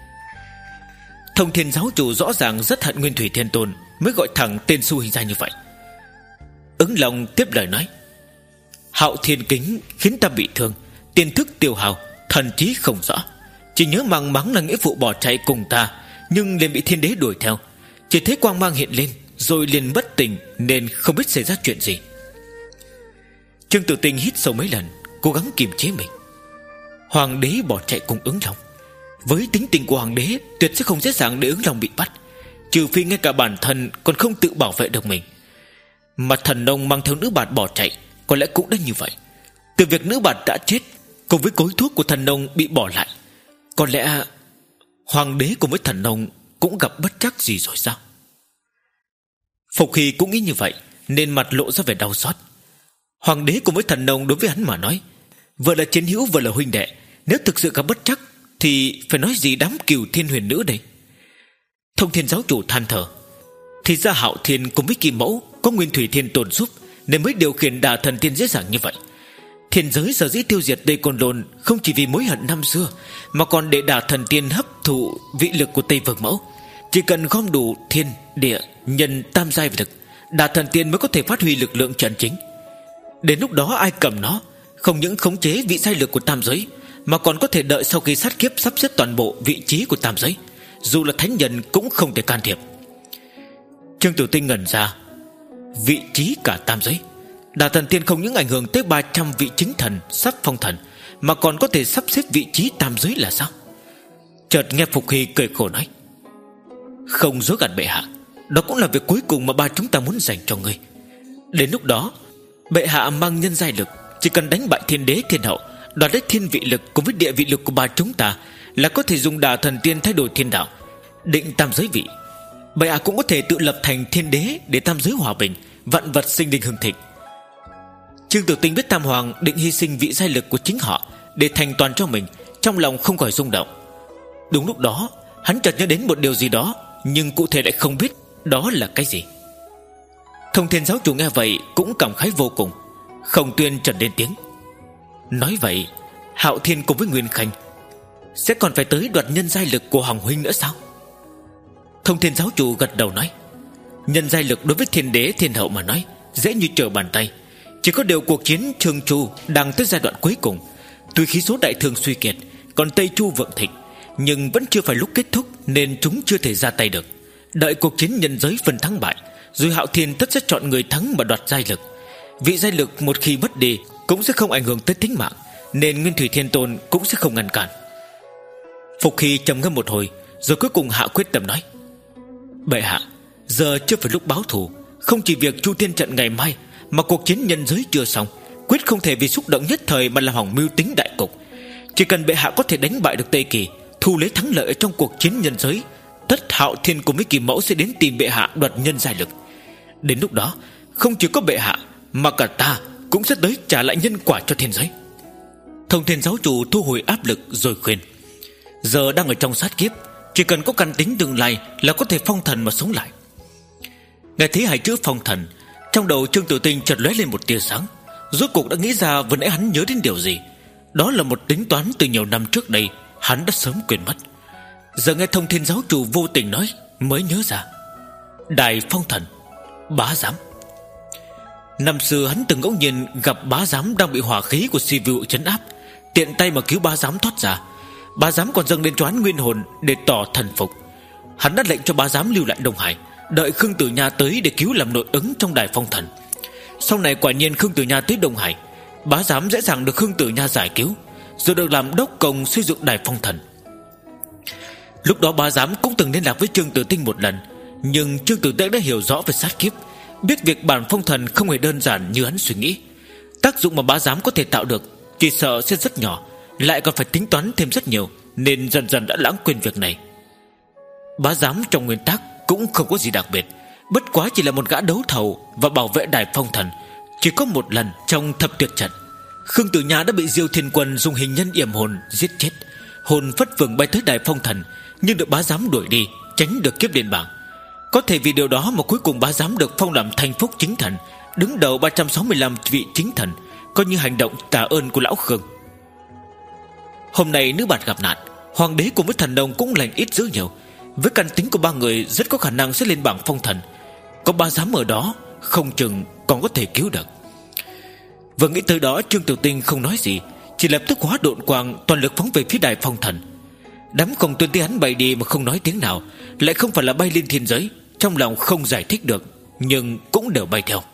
Thông Thiên giáo chủ rõ ràng rất hận Nguyên Thủy Thiên Tôn, mới gọi thẳng tên xu hình ra như vậy. Ứng Long tiếp lời nói: Hạo Thiên kính khiến ta bị thương, tiền thức tiêu hao, thần trí không rõ, chỉ nhớ mang mắng là nghĩa vụ bỏ chạy cùng ta, nhưng liền bị thiên đế đuổi theo. Chỉ thấy quang mang hiện lên rồi liền bất tỉnh, nên không biết xảy ra chuyện gì. Trương Tử Tinh hít sâu mấy lần, cố gắng kiềm chế mình. Hoàng đế bỏ chạy cùng Ứng Long, với tính tình của hoàng đế tuyệt sẽ không dễ dàng để Ứng Long bị bắt, trừ phi ngay cả bản thân còn không tự bảo vệ được mình. Mà thần nông mang theo nữ bạt bỏ chạy có lẽ cũng đã như vậy. Từ việc nữ bạt đã chết cùng với cối thuốc của thần nông bị bỏ lại, có lẽ hoàng đế cùng với thần nông cũng gặp bất trắc gì rồi sao? Phục Hy cũng nghĩ như vậy, nên mặt lộ ra vẻ đau xót. Hoàng đế cùng với thần nông đối với hắn mà nói vừa là chiến hữu vừa là huynh đệ, nếu thực sự gặp bất trắc thì phải nói gì đám Cửu Thiên Huyền Nữ đây. Thông Thiên giáo chủ than thở: Thì ra Hạo Thiên cùng với Kim Mẫu có Nguyên Thủy Thiên Tôn giúp, nên mới điều khiển Đà Thần Tiên dễ dàng như vậy. Thiên giới sở dĩ tiêu diệt Tây Côn Lôn không chỉ vì mối hận năm xưa, mà còn để Đà Thần Tiên hấp thụ vị lực của Tây Vương Mẫu. Chỉ cần gom đủ thiên, địa, nhân tam giai lực, Đà Thần Tiên mới có thể phát huy lực lượng chân chính. Đến lúc đó ai cầm nó, không những khống chế vị giai lực của tam giới, mà còn có thể đợi sau khi sát kiếp sắp xếp toàn bộ vị trí của tam giới, dù là thánh nhân cũng không thể can thiệp. Trương Tử Tinh ngẩn ra: Vị trí cả tam giới? Đà Thần Tiên không những ảnh hưởng tới ba trăm vị chính thần, sắp phong thần, mà còn có thể sắp xếp vị trí tam giới là sao? Chợt nghe Phục Hy cười khổ nói: Không dối gạt bệ hạ, đó cũng là việc cuối cùng mà ba chúng ta muốn dành cho ngươi. Đến lúc đó bệ hạ mang nhân giai lực, chỉ cần đánh bại thiên đế thiên hậu, đoạt lấy thiên vị lực cùng với địa vị lực của ba chúng ta, là có thể dùng Đà Thần Tiên thay đổi thiên đạo, định tam giới vị. Bệ hạ cũng có thể tự lập thành thiên đế để tam giới hòa bình, vạn vật sinh linh hưng thịnh. Trương Tử Tinh biết Tam Hoàng định hy sinh vị giai lực của chính họ để thành toàn cho mình, trong lòng không khỏi rung động. Đúng lúc đó hắn chợt nhớ đến một điều gì đó, nhưng cụ thể lại không biết đó là cái gì. Thông Thiên giáo chủ nghe vậy cũng cảm khái vô cùng. Khổng Tuyên trần lên tiếng: Nói vậy Hạo Thiên cùng với Nguyên Khanh sẽ còn phải tới đoạt nhân giai lực của Hoàng huynh nữa sao? Thông Thiên giáo chủ gật đầu nói: Nhân giai lực đối với thiên đế thiên hậu mà nói dễ như trở bàn tay. Chỉ có điều cuộc chiến Trường Chu đang tới giai đoạn cuối cùng. Tuy khí số đại thương suy kiệt, còn Tây Chu vượng thịnh, nhưng vẫn chưa phải lúc kết thúc, nên chúng chưa thể ra tay được. Đợi cuộc chiến nhân giới phân thắng bại, rồi Hạo Thiên tất sẽ chọn người thắng mà đoạt giai lực. Vị giai lực một khi mất đi cũng sẽ không ảnh hưởng tới tính mạng, nên Nguyên Thủy Thiên Tôn cũng sẽ không ngăn cản. Phục Hy trầm ngâm một hồi, rồi cuối cùng hạ quyết tâm nói: Bệ hạ, giờ chưa phải lúc báo thù. Không chỉ việc Chu Thiên Trận ngày mai, mà cuộc chiến nhân giới chưa xong, quyết không thể vì xúc động nhất thời mà làm hỏng mưu tính đại cục. Chỉ cần bệ hạ có thể đánh bại được Tây Kỳ, thu lấy thắng lợi trong cuộc chiến nhân giới, tất Hạo Thiên cùng với Kim Mẫu sẽ đến tìm bệ hạ đoạt nhân giai lực. Đến lúc đó không chỉ có bệ hạ, mà cả ta cũng sẽ tới trả lại nhân quả cho thiên giới. Thông Thiên giáo chủ thu hồi áp lực rồi khuyên: Giờ đang ở trong sát kiếp, chỉ cần có căn tính tương lai là có thể phong thần mà sống lại. Nghe thấy hai chữ phong thần, trong đầu Trương Tử Tinh chợt lóe lên một tia sáng. Rốt cuộc đã nghĩ ra vừa nãy hắn nhớ đến điều gì. Đó là một tính toán từ nhiều năm trước đây hắn đã sớm quên mất. Giờ nghe Thông Thiên giáo chủ vô tình nói mới nhớ ra. Đại phong thần, bá giám. Năm xưa hắn từng ngẫu nhiên gặp bá giám đang bị hỏa khí của Si Vưu trấn áp, tiện tay mà cứu bá giám thoát ra. Bá giám còn dâng lên cho hắn nguyên hồn để tỏ thần phục. Hắn đã lệnh cho bá giám lưu lại Đông Hải, đợi Khương Tử Nha tới để cứu làm nội ứng trong Đại phong thần. Sau này quả nhiên Khương Tử Nha tới Đông Hải, bá giám dễ dàng được Khương Tử Nha giải cứu, rồi được làm đốc công xây dựng Đài Phong Thần. Lúc đó bá giám cũng từng liên lạc với Trương Tử Tinh một lần, nhưng Trương Tử Tinh đã hiểu rõ về sát kiếp, biết việc bản phong thần không hề đơn giản như hắn suy nghĩ. Tác dụng mà bá giám có thể tạo được chỉ sợ sẽ rất nhỏ, lại còn phải tính toán thêm rất nhiều, nên dần dần đã lãng quên việc này. Bá giám trong nguyên tắc cũng không có gì đặc biệt, bất quá chỉ là một gã đấu thầu và bảo vệ Đài Phong Thần. Chỉ có một lần trong thập tuyệt trận, Khương Tử Nha đã bị Diêu Thiên Quân dùng hình nhân yểm hồn giết chết, hồn phất phường bay tới Đài Phong Thần, nhưng được bá giám đuổi đi, tránh được kiếp điện bảng. Có thể vì điều đó mà cuối cùng bá giám được phong làm Thành Phúc chính thần, đứng đầu ba trăm sáu mươi lăm vị chính thần, coi như hành động tạ ơn của lão Khương. Hôm nay nữ bản gặp nạn, hoàng đế cùng với thần nông cũng lành ít dữ nhiều. Với căn tính của ba người rất có khả năng sẽ lên bảng phong thần, có bá giám ở đó không chừng còn có thể cứu được. Vừa nghĩ tới đó, Trương Tiểu Tinh không nói gì, chỉ lập tức hóa độn quang toàn lực phóng về phía Đài Phong Thần. Đám công tuân tí hắn bay đi mà không nói tiếng nào, lại không phải là bay lên thiên giới, trong lòng không giải thích được, nhưng cũng đều bay theo.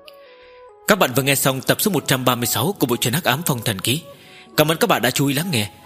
Các bạn vừa nghe xong tập số một trăm ba mươi sáu của bộ truyện Hắc Ám Phong Thần Ký. Cảm ơn các bạn đã chú ý lắng nghe.